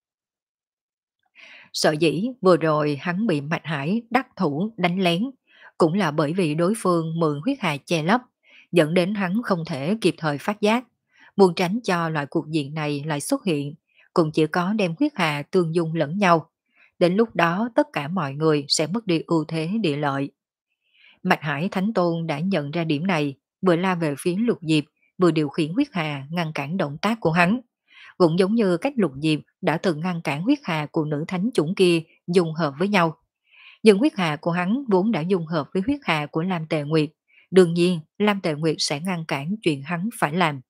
Sợ dĩ vừa rồi hắn bị Mạch Hải đắc thủ đánh lén, cũng là bởi vì đối phương mượn huyết hà che lấp, dẫn đến hắn không thể kịp thời phát giác. Muốn tránh cho loại cuộc diện này lại xuất hiện, cũng chỉ có đem huyết hà tương dung lẫn nhau. Đến lúc đó tất cả mọi người sẽ mất đi ưu thế địa lợi. Mạch Hải Thánh Tôn đã nhận ra điểm này, vừa la về phía Lục Diệp, vừa điều khiển huyết hà ngăn cản động tác của hắn. Cũng giống như cách Lục Diệp đã từng ngăn cản huyết hà của nữ thánh chủng kia dung hợp với nhau. Nhưng huyết hà của hắn vốn đã dung hợp với huyết hà của Lam Tề Nguyệt. Đương nhiên, Lam Tề Nguyệt sẽ ngăn cản chuyện hắn phải làm.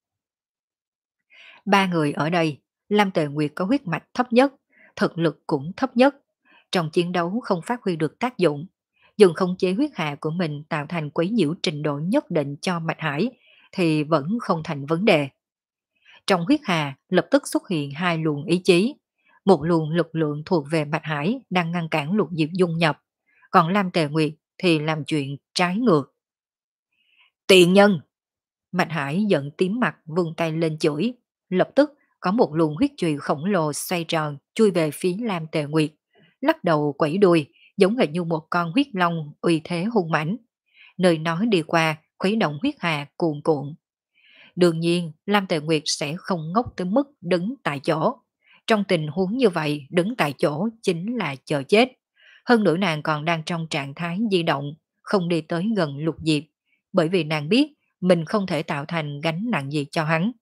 Ba người ở đây, Lam Tề Nguyệt có huyết mạch thấp nhất, thực lực cũng thấp nhất. Trong chiến đấu không phát huy được tác dụng, dùng không chế huyết hà của mình tạo thành quấy nhiễu trình độ nhất định cho Mạch Hải thì vẫn không thành vấn đề. Trong huyết hà lập tức xuất hiện hai luồng ý chí. Một luồng lực lượng thuộc về Mạch Hải đang ngăn cản Lục Diệp dung nhập, còn Lam Tề Nguyệt thì làm chuyện trái ngược. Tiện nhân! Mạch Hải giận tím mặt vung tay lên chửi, lập tức có một luồng huyết chùy khổng lồ xoay tròn chui về phía Lam Tề Nguyệt, lắc đầu quẩy đuôi, giống hệt như một con huyết long uy thế hung mãnh. Nơi nó đi qua, khuấy động huyết hà cuồn cuộn. Đương nhiên, Lam Tề Nguyệt sẽ không ngốc tới mức đứng tại chỗ. Trong tình huống như vậy, đứng tại chỗ chính là chờ chết. Hơn nữa nàng còn đang trong trạng thái di động, không đi tới gần Lục Diệp, bởi vì nàng biết mình không thể tạo thành gánh nặng gì cho hắn.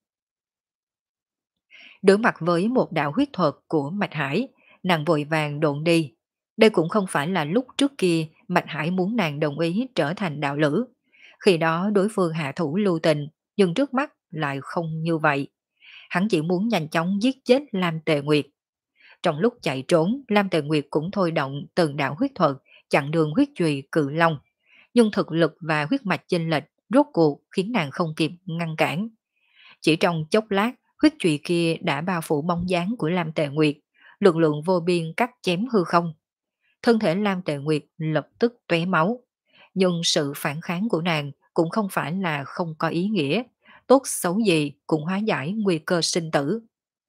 Đối mặt với một đạo huyết thuật của Mạch Hải, nàng vội vàng độn đi. Đây cũng không phải là lúc trước kia Mạch Hải muốn nàng đồng ý trở thành đạo lữ. Khi đó đối phương hạ thủ lưu tình, nhưng trước mắt lại không như vậy. Hắn chỉ muốn nhanh chóng giết chết Lam Tề Nguyệt. Trong lúc chạy trốn, Lam Tề Nguyệt cũng thôi động từng đạo huyết thuật, chặn đường huyết chùy cự long. Nhưng thực lực và huyết mạch chênh lệch rốt cuộc khiến nàng không kịp ngăn cản. Chỉ trong chốc lát, huyết chùy kia đã bao phủ bóng dáng của Lam Tề Nguyệt, lực lượng vô biên cắt chém hư không. Thân thể Lam Tề Nguyệt lập tức tóe máu. Nhưng sự phản kháng của nàng cũng không phải là không có ý nghĩa, tốt xấu gì cũng hóa giải nguy cơ sinh tử.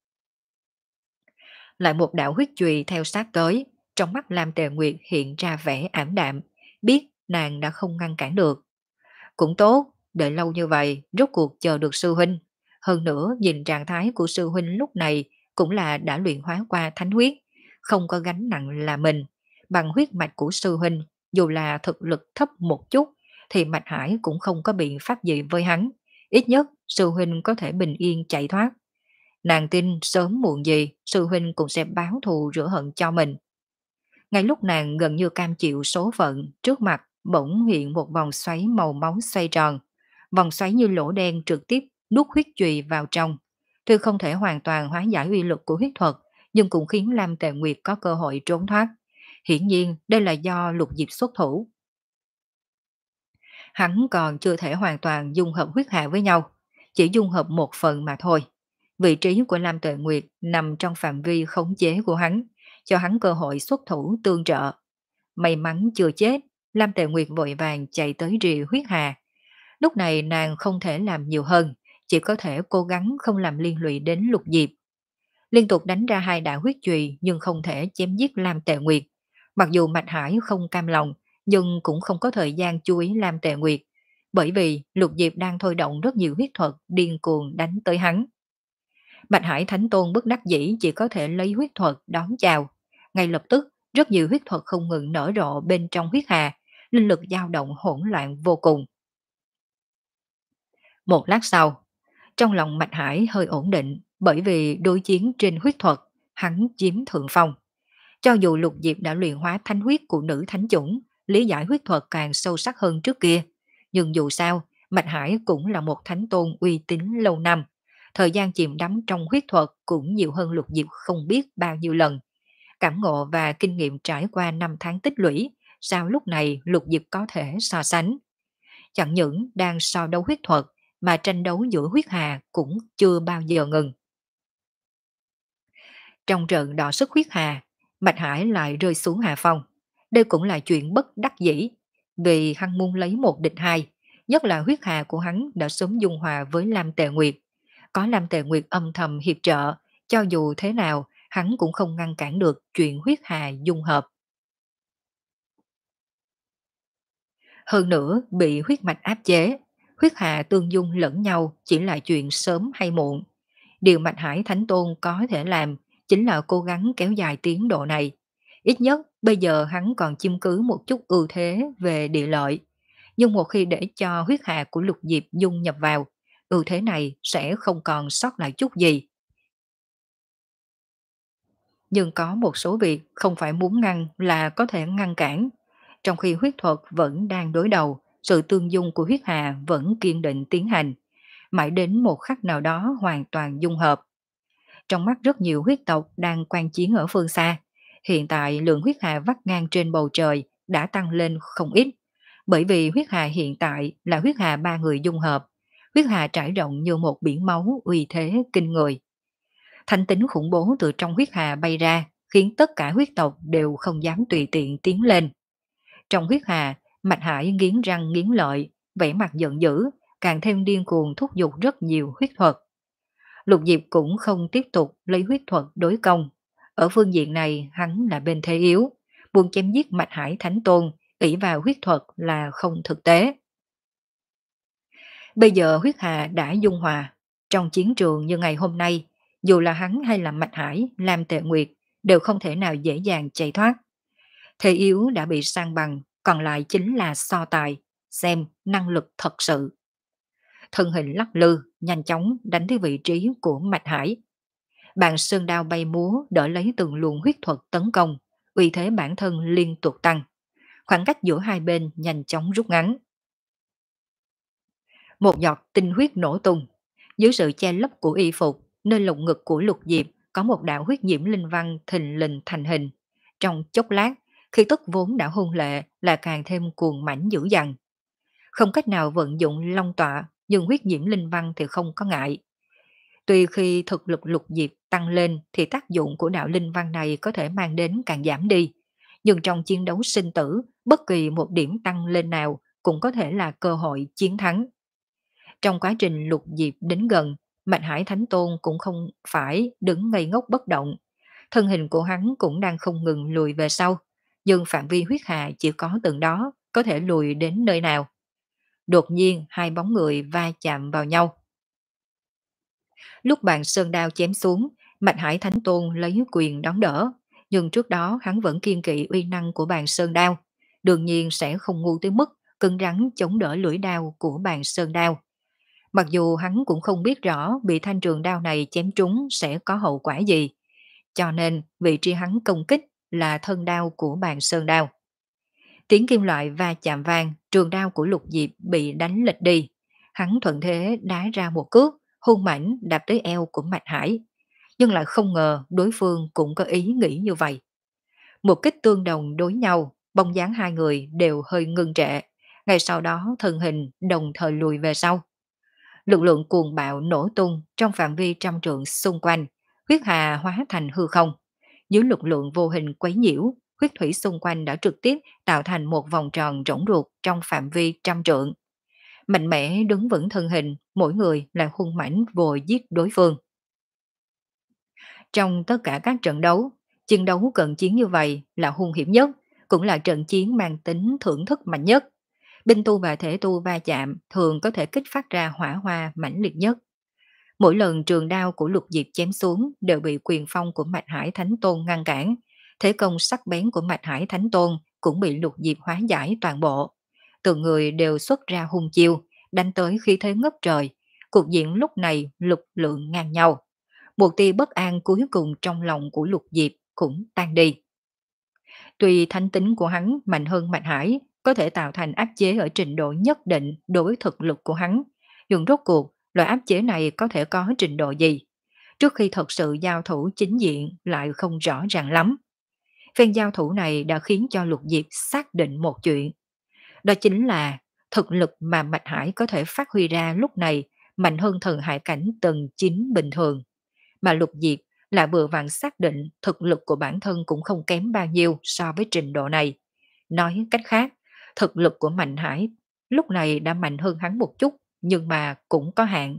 Lại một đạo huyết chùy theo sát tới, trong mắt Lam Tề Nguyệt hiện ra vẻ ảm đạm, biết nàng đã không ngăn cản được. Cũng tốt, đợi lâu như vậy, rốt cuộc chờ được sư huynh. Hơn nữa, nhìn trạng thái của sư huynh lúc này cũng là đã luyện hóa qua thánh huyết, không có gánh nặng là mình. Bằng huyết mạch của sư huynh, dù là thực lực thấp một chút, thì Mạch Hải cũng không có biện pháp gì với hắn. Ít nhất, sư huynh có thể bình yên chạy thoát. Nàng tin sớm muộn gì, sư huynh cũng sẽ báo thù rửa hận cho mình. Ngay lúc nàng gần như cam chịu số phận, trước mặt bỗng hiện một vòng xoáy màu máu xoay tròn. Vòng xoáy như lỗ đen trực tiếp nuốt huyết chùy vào trong. Tuy không thể hoàn toàn hóa giải uy lực của huyết thuật, nhưng cũng khiến Lam Tề Nguyệt có cơ hội trốn thoát. Hiển nhiên đây là do Lục Diệp xuất thủ. Hắn còn chưa thể hoàn toàn dung hợp huyết hạ với nhau, chỉ dung hợp một phần mà thôi. Vị trí của Lam Tuệ Nguyệt nằm trong phạm vi khống chế của hắn, cho hắn cơ hội xuất thủ tương trợ. May mắn chưa chết, Lam Tuệ Nguyệt vội vàng chạy tới rìa huyết hà. Lúc này nàng không thể làm nhiều hơn, chỉ có thể cố gắng không làm liên lụy đến Lục Diệp. Liên tục đánh ra hai đạo huyết chùy nhưng không thể chém giết Lam Tề Nguyệt. Mặc dù Mạch Hải không cam lòng, nhưng cũng không có thời gian chú ý Lam Tề Nguyệt, bởi vì Lục Diệp đang thôi động rất nhiều huyết thuật điên cuồng đánh tới hắn. Bạch Hải Thánh Tôn bất đắc dĩ chỉ có thể lấy huyết thuật đón chào. Ngay lập tức, rất nhiều huyết thuật không ngừng nở rộ bên trong huyết hà, linh lực dao động hỗn loạn vô cùng. Một lát sau, trong lòng Bạch Hải hơi ổn định, bởi vì đối chiến trên huyết thuật, hắn chiếm thượng phong. Cho dù Lục Diệp đã luyện hóa thánh huyết của nữ thánh chủng, lý giải huyết thuật càng sâu sắc hơn trước kia, nhưng dù sao, Bạch Hải cũng là một thánh tôn uy tín lâu năm. Thời gian chìm đắm trong huyết thuật cũng nhiều hơn Lục Diệp không biết bao nhiêu lần. Cảm ngộ và kinh nghiệm trải qua năm tháng tích lũy, sao lúc này Lục Diệp có thể so sánh. Chẳng những đang so đấu huyết thuật, mà tranh đấu giữa huyết hà cũng chưa bao giờ ngừng. Trong trận đọ sức huyết hà, Bạch Hải lại rơi xuống hạ phong. Đây cũng là chuyện bất đắc dĩ, vì hắn muốn lấy một địch hai, nhất là huyết hà của hắn đã sớm dung hòa với Lam Tề Nguyệt. Có Lam Tề Nguyệt âm thầm hiệp trợ, cho dù thế nào, hắn cũng không ngăn cản được chuyện huyết hà dung hợp. Hơn nữa, bị huyết mạch áp chế, huyết hà tương dung lẫn nhau chỉ là chuyện sớm hay muộn. Điều Mạch Hải Thánh Tôn có thể làm chính là cố gắng kéo dài tiến độ này. Ít nhất bây giờ hắn còn chiếm cứ một chút ưu thế về địa lợi. Nhưng một khi để cho huyết hà của Lục Diệp dung nhập vào, ưu thế này sẽ không còn sót lại chút gì. Nhưng có một số việc không phải muốn ngăn là có thể ngăn cản. Trong khi huyết thuật vẫn đang đối đầu, sự tương dung của huyết hà vẫn kiên định tiến hành, mãi đến một khắc nào đó hoàn toàn dung hợp. Trong mắt rất nhiều huyết tộc đang quan chiến ở phương xa, hiện tại lượng huyết hà vắt ngang trên bầu trời đã tăng lên không ít, bởi vì huyết hà hiện tại là huyết hà ba người dung hợp, huyết hà trải rộng như một biển máu uy thế kinh người. Thanh tính khủng bố từ trong huyết hà bay ra, khiến tất cả huyết tộc đều không dám tùy tiện tiến lên. Trong huyết hà, Mạch Hải nghiến răng nghiến lợi, vẻ mặt giận dữ, càng thêm điên cuồng thúc giục rất nhiều huyết thuật. Lục Diệp cũng không tiếp tục lấy huyết thuật đối công. Ở phương diện này hắn là bên thế yếu, buông chém giết Mạch Hải Thánh Tôn, ỷ vào huyết thuật là không thực tế. Bây giờ huyết hà đã dung hòa, trong chiến trường như ngày hôm nay, dù là hắn hay là Mạch Hải, Lam Tệ Nguyệt đều không thể nào dễ dàng chạy thoát. Thế yếu đã bị sang bằng, còn lại chính là so tài, xem năng lực thật sự. Thân hình lắc lư, nhanh chóng đánh tới vị trí của Mạch Hải. Bàn sơn đao bay múa đỡ lấy từng luồng huyết thuật tấn công, uy thế bản thân liên tục tăng. Khoảng cách giữa hai bên nhanh chóng rút ngắn. Một giọt tinh huyết nổ tung. Dưới sự che lấp của y phục, nơi lồng ngực của Lục Diệp có một đạo huyết diễm linh văn thình lình thành hình. Trong chốc lát, khi tức vốn đã hung lệ là càng thêm cuồng mãnh dữ dằn. Không cách nào vận dụng long tọa, nhưng huyết diễm linh văn thì không có ngại. Tuy khi thực lực Lục Diệp tăng lên thì tác dụng của đạo linh văn này có thể mang đến càng giảm đi. Nhưng trong chiến đấu sinh tử, bất kỳ một điểm tăng lên nào cũng có thể là cơ hội chiến thắng. Trong quá trình Lục Diệp đến gần, Mạch Hải Thánh Tôn cũng không phải đứng ngây ngốc bất động. Thân hình của hắn cũng đang không ngừng lùi về sau. Nhưng phạm vi huyết hà chỉ có từng đó, có thể lùi đến nơi nào. Đột nhiên hai bóng người va chạm vào nhau. Lúc bàn sơn đao chém xuống, Mạch Hải Thánh Tôn lấy quyền đón đỡ. Nhưng trước đó hắn vẫn kiên kỵ uy năng của bàn sơn đao. Đương nhiên sẽ không ngu tới mức cứng rắn chống đỡ lưỡi đao của bàn sơn đao. Mặc dù hắn cũng không biết rõ bị thanh trường đao này chém trúng sẽ có hậu quả gì. Cho nên vị trí hắn công kích là thân đao của bàn sơn đao. Tiếng kim loại va chạm vang, trường đao của Lục Diệp bị đánh lệch đi. Hắn thuận thế đá ra một cước, hung mãnh đạp tới eo của Mạch Hải. Nhưng lại không ngờ đối phương cũng có ý nghĩ như vậy. Một kích tương đồng đối nhau, bóng dáng hai người đều hơi ngưng trệ. Ngay sau đó thân hình đồng thời lùi về sau. Lực lượng cuồng bạo nổ tung trong phạm vi trăm trượng xung quanh, huyết hà hóa thành hư không. Dưới lực lượng vô hình quấy nhiễu, huyết thủy xung quanh đã trực tiếp tạo thành một vòng tròn rỗng ruột trong phạm vi trăm trượng. Mạnh mẽ đứng vững thân hình, mỗi người là hung mãnh vội giết đối phương. Trong tất cả các trận đấu, chiến đấu cận chiến như vậy là hung hiểm nhất, cũng là trận chiến mang tính thưởng thức mạnh nhất. Binh tu và thể tu va chạm thường có thể kích phát ra hỏa hoa mãnh liệt nhất. Mỗi lần trường đao của Lục Diệp chém xuống đều bị quyền phong của Mạch Hải Thánh Tôn ngăn cản. Thế công sắc bén của Mạch Hải Thánh Tôn cũng bị Lục Diệp hóa giải toàn bộ. Từng người đều xuất ra hung chiêu, đánh tới khí thế ngất trời. Cuộc diện lúc này lục lượng ngang nhau. Một tia bất an cuối cùng trong lòng của Lục Diệp cũng tan đi. Tuy thánh tính của hắn mạnh hơn Mạch Hải, có thể tạo thành áp chế ở trình độ nhất định đối với thực lực của hắn. Nhưng rốt cuộc, loại áp chế này có thể có trình độ gì? Trước khi thật sự giao thủ chính diện lại không rõ ràng lắm. Phen giao thủ này đã khiến cho Lục Diệp xác định một chuyện. Đó chính là thực lực mà Mạch Hải có thể phát huy ra lúc này mạnh hơn thần hải cảnh tầng chín bình thường. Mà Lục Diệp lại vừa vặn xác định thực lực của bản thân cũng không kém bao nhiêu so với trình độ này. Nói cách khác, thực lực của Mạnh Hải lúc này đã mạnh hơn hắn một chút, nhưng mà cũng có hạn.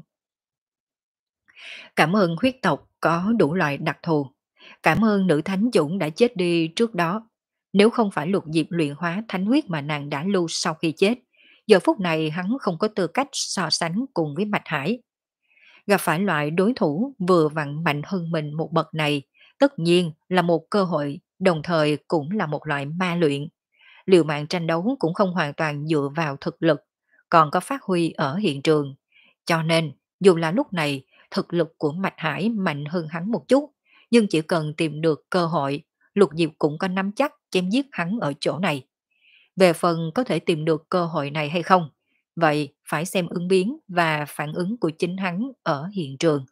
Cảm ơn huyết tộc có đủ loại đặc thù. Cảm ơn nữ thánh dũng đã chết đi trước đó. Nếu không phải Lục Diệp luyện hóa thánh huyết mà nàng đã lưu sau khi chết, giờ phút này hắn không có tư cách so sánh cùng với Mạch Hải. Gặp phải loại đối thủ vừa vặn mạnh hơn mình một bậc này, tất nhiên là một cơ hội, đồng thời cũng là một loại ma luyện. Liều mạng tranh đấu cũng không hoàn toàn dựa vào thực lực, còn có phát huy ở hiện trường. Cho nên, dù là lúc này, thực lực của Mạch Hải mạnh hơn hắn một chút, nhưng chỉ cần tìm được cơ hội, Lục Diệp cũng có nắm chắc chém giết hắn ở chỗ này. Về phần có thể tìm được cơ hội này hay không, vậy phải xem ứng biến và phản ứng của chính hắn ở hiện trường.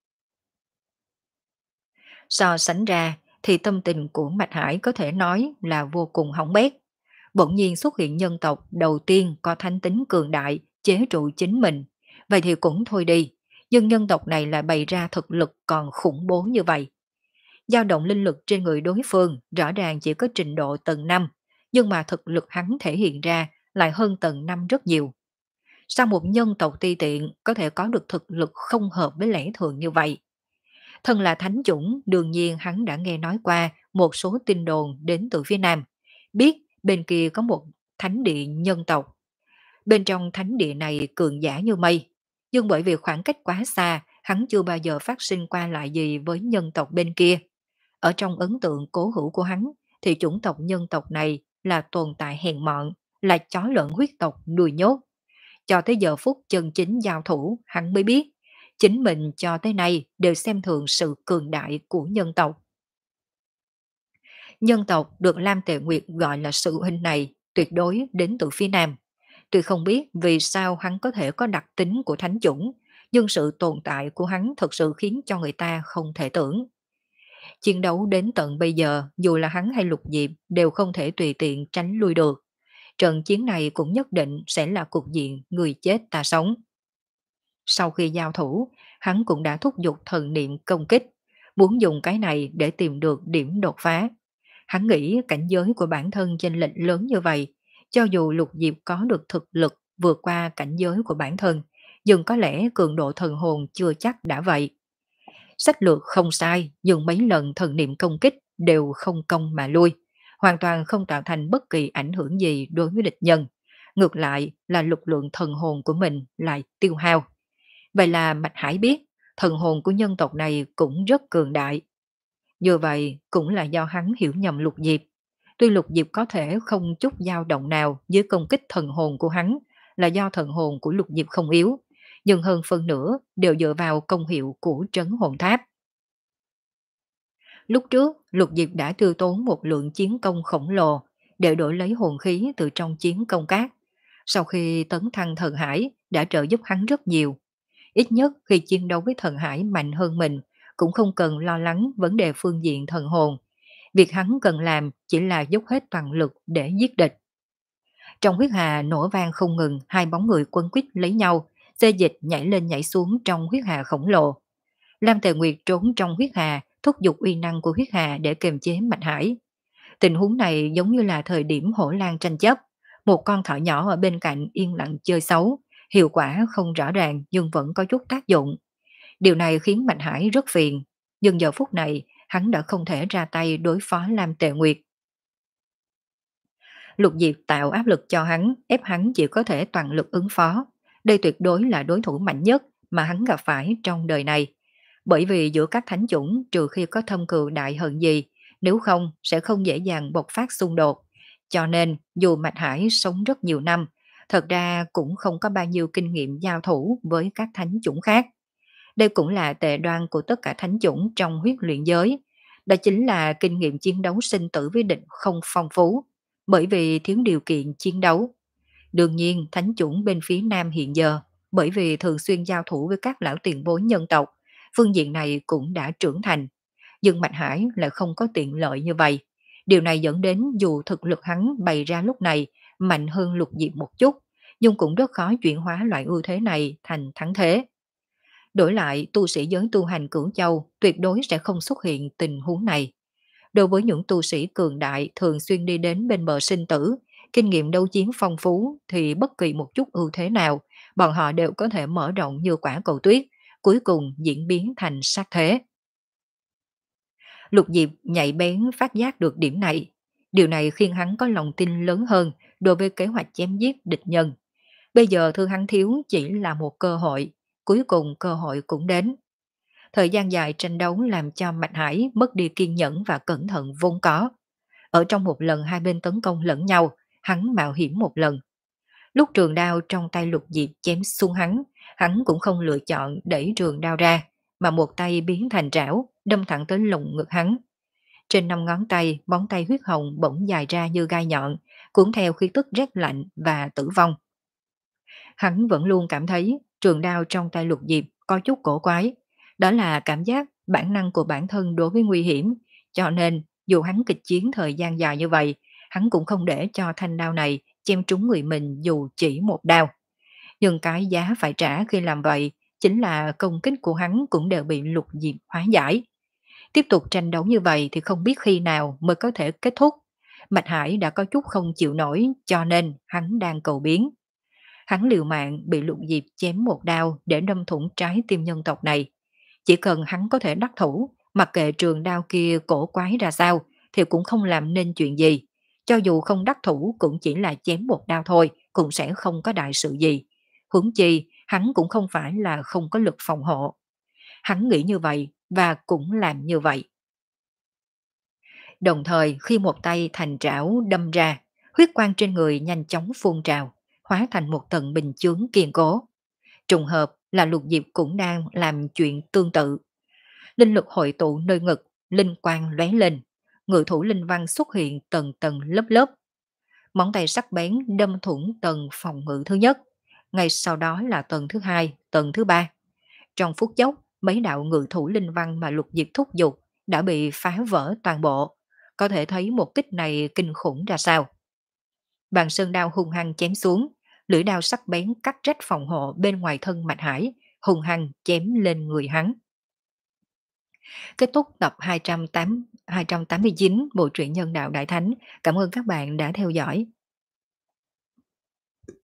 So sánh ra thì tâm tình của Mạch Hải có thể nói là vô cùng hỏng bét. Bỗng nhiên xuất hiện nhân tộc đầu tiên có thánh tính cường đại chế trụ chính mình. Vậy thì cũng thôi đi, nhưng nhân tộc này lại bày ra thực lực còn khủng bố như vậy. Dao động linh lực trên người đối phương rõ ràng chỉ có trình độ tầng năm, nhưng mà thực lực hắn thể hiện ra lại hơn tầng năm rất nhiều. Sao một nhân tộc ti tiện có thể có được thực lực không hợp với lẽ thường như vậy? Thân là thánh chủng, đương nhiên hắn đã nghe nói qua một số tin đồn đến từ phía Nam. Biết bên kia có một thánh địa nhân tộc. Bên trong thánh địa này cường giả như mây. Nhưng bởi vì khoảng cách quá xa, hắn chưa bao giờ phát sinh qua lại gì với nhân tộc bên kia. Ở trong ấn tượng cố hữu của hắn, thì chủng tộc nhân tộc này là tồn tại hèn mọn, là chó lợn huyết tộc nuôi nhốt. Cho tới giờ phút chân chính giao thủ, hắn mới biết, chính mình cho tới nay đều xem thường sự cường đại của nhân tộc. Nhân tộc được Lam Tệ Nguyệt gọi là sự huynh này tuyệt đối đến từ phía Nam. Tuy không biết vì sao hắn có thể có đặc tính của thánh chủng, nhưng sự tồn tại của hắn thật sự khiến cho người ta không thể tưởng. Chiến đấu đến tận bây giờ, dù là hắn hay Lục Diệp đều không thể tùy tiện tránh lui được. Trận chiến này cũng nhất định sẽ là cục diện người chết ta sống. Sau khi giao thủ, hắn cũng đã thúc giục thần niệm công kích, muốn dùng cái này để tìm được điểm đột phá. Hắn nghĩ cảnh giới của bản thân chênh lệch lớn như vậy, cho dù Lục Diệp có được thực lực vượt qua cảnh giới của bản thân, nhưng có lẽ cường độ thần hồn chưa chắc đã vậy. Sách lược không sai, nhưng mấy lần thần niệm công kích đều không công mà lui, hoàn toàn không tạo thành bất kỳ ảnh hưởng gì đối với địch nhân. Ngược lại là lực lượng thần hồn của mình lại tiêu hao. Vậy là Mạch Hải biết, thần hồn của nhân tộc này cũng rất cường đại. Như vậy cũng là do hắn hiểu nhầm Lục Diệp. Tuy Lục Diệp có thể không chút dao động nào dưới công kích thần hồn của hắn, là do thần hồn của Lục Diệp không yếu, nhưng hơn phân nửa đều dựa vào công hiệu của trấn hồn tháp. Lúc trước, Lục Diệp đã tiêu tốn một lượng chiến công khổng lồ để đổi lấy hồn khí từ trong chiến công cát. Sau khi tấn thăng thần hải đã trợ giúp hắn rất nhiều. Ít nhất khi chiến đấu với thần hải mạnh hơn mình, cũng không cần lo lắng vấn đề phương diện thần hồn. Việc hắn cần làm chỉ là dốc hết toàn lực để giết địch. Trong huyết hà nổ vang không ngừng, hai bóng người quân quýt lấy nhau, xê dịch nhảy lên nhảy xuống trong huyết hà khổng lồ. Lam Tề Nguyệt trốn trong huyết hà, thúc giục uy năng của huyết hà để kiềm chế Mạch Hải. Tình huống này giống như là thời điểm hổ lang tranh chấp, một con thỏ nhỏ ở bên cạnh yên lặng chơi xấu, hiệu quả không rõ ràng nhưng vẫn có chút tác dụng. Điều này khiến Mạch Hải rất phiền, nhưng giờ phút này hắn đã không thể ra tay đối phó Lam Tề Nguyệt. Lục Diệp tạo áp lực cho hắn, ép hắn chỉ có thể toàn lực ứng phó. Đây tuyệt đối là đối thủ mạnh nhất mà hắn gặp phải trong đời này. Bởi vì giữa các thánh chủng trừ khi có thâm cừu đại hận gì, nếu không sẽ không dễ dàng bộc phát xung đột. Cho nên dù Mạch Hải sống rất nhiều năm, thật ra cũng không có bao nhiêu kinh nghiệm giao thủ với các thánh chủng khác. Đây cũng là tệ đoan của tất cả thánh chủng trong huyết luyện giới. Đó chính là kinh nghiệm chiến đấu sinh tử với địch không phong phú, bởi vì thiếu điều kiện chiến đấu. Đương nhiên thánh chủng bên phía Nam hiện giờ, bởi vì thường xuyên giao thủ với các lão tiền bối nhân tộc, phương diện này cũng đã trưởng thành. Nhưng Mạch Hải lại không có tiện lợi như vậy. Điều này dẫn đến dù thực lực hắn bày ra lúc này mạnh hơn Lục Diệp một chút, nhưng cũng rất khó chuyển hóa loại ưu thế này thành thắng thế. Đổi lại, tu sĩ giới tu hành Cửu Châu tuyệt đối sẽ không xuất hiện tình huống này. Đối với những tu sĩ cường đại thường xuyên đi đến bên bờ sinh tử, kinh nghiệm đấu chiến phong phú thì bất kỳ một chút ưu thế nào, bọn họ đều có thể mở rộng như quả cầu tuyết, cuối cùng diễn biến thành sát thế. Lục Diệp nhạy bén phát giác được điểm này. Điều này khiến hắn có lòng tin lớn hơn đối với kế hoạch chém giết địch nhân. Bây giờ thứ hắn thiếu chỉ là một cơ hội, cuối cùng cơ hội cũng đến. Thời gian dài tranh đấu làm cho Mạch Hải mất đi kiên nhẫn và cẩn thận vốn có. Ở trong một lần hai bên tấn công lẫn nhau, hắn mạo hiểm một lần. Lúc trường đao trong tay Lục Diệp chém xuống hắn, hắn cũng không lựa chọn đẩy trường đao ra, mà một tay biến thành trảo, đâm thẳng tới lồng ngực hắn. Trên năm ngón tay, móng tay huyết hồng bỗng dài ra như gai nhọn, cuốn theo khí tức rét lạnh và tử vong. Hắn vẫn luôn cảm thấy trường đao trong tay Lục Diệp có chút cổ quái. Đó là cảm giác bản năng của bản thân đối với nguy hiểm, cho nên dù hắn kịch chiến thời gian dài như vậy, hắn cũng không để cho thanh đao này chém trúng người mình dù chỉ một đao. Nhưng cái giá phải trả khi làm vậy chính là công kích của hắn cũng đều bị Lục Diệp hóa giải. Tiếp tục tranh đấu như vậy thì không biết khi nào mới có thể kết thúc. Mạch Hải đã có chút không chịu nổi cho nên hắn đang cầu biến. Hắn liều mạng bị Lục Diệp chém một đao để đâm thủng trái tim nhân tộc này. Chỉ cần hắn có thể đắc thủ, mặc kệ trường đao kia cổ quái ra sao, thì cũng không làm nên chuyện gì. Cho dù không đắc thủ cũng chỉ là chém một đao thôi, cũng sẽ không có đại sự gì. Huống chi, hắn cũng không phải là không có lực phòng hộ. Hắn nghĩ như vậy và cũng làm như vậy. Đồng thời khi một tay thành trảo đâm ra, huyết quang trên người nhanh chóng phun trào, hóa thành một tầng bình chướng kiên cố. Trùng hợp là Lục Diệp cũng đang làm chuyện tương tự. Linh lực hội tụ nơi ngực, linh quang lóe lên, ngự thủ linh văn xuất hiện tầng tầng lớp lớp. Móng tay sắc bén đâm thủng tầng phòng ngự thứ nhất, ngay sau đó là tầng thứ hai, tầng thứ ba. Trong phút chốc, mấy đạo ngự thủ linh văn mà Lục Diệp thúc giục đã bị phá vỡ toàn bộ. Có thể thấy một kích này kinh khủng ra sao. Bàn sơn đao hung hăng chém xuống, lưỡi đao sắc bén cắt rách phòng hộ bên ngoài thân Mạch Hải, hung hăng chém lên người hắn. Kết thúc tập hai trăm tám mươi chín Bộ truyện Nhân đạo Đại Thánh. Cảm ơn các bạn đã theo dõi.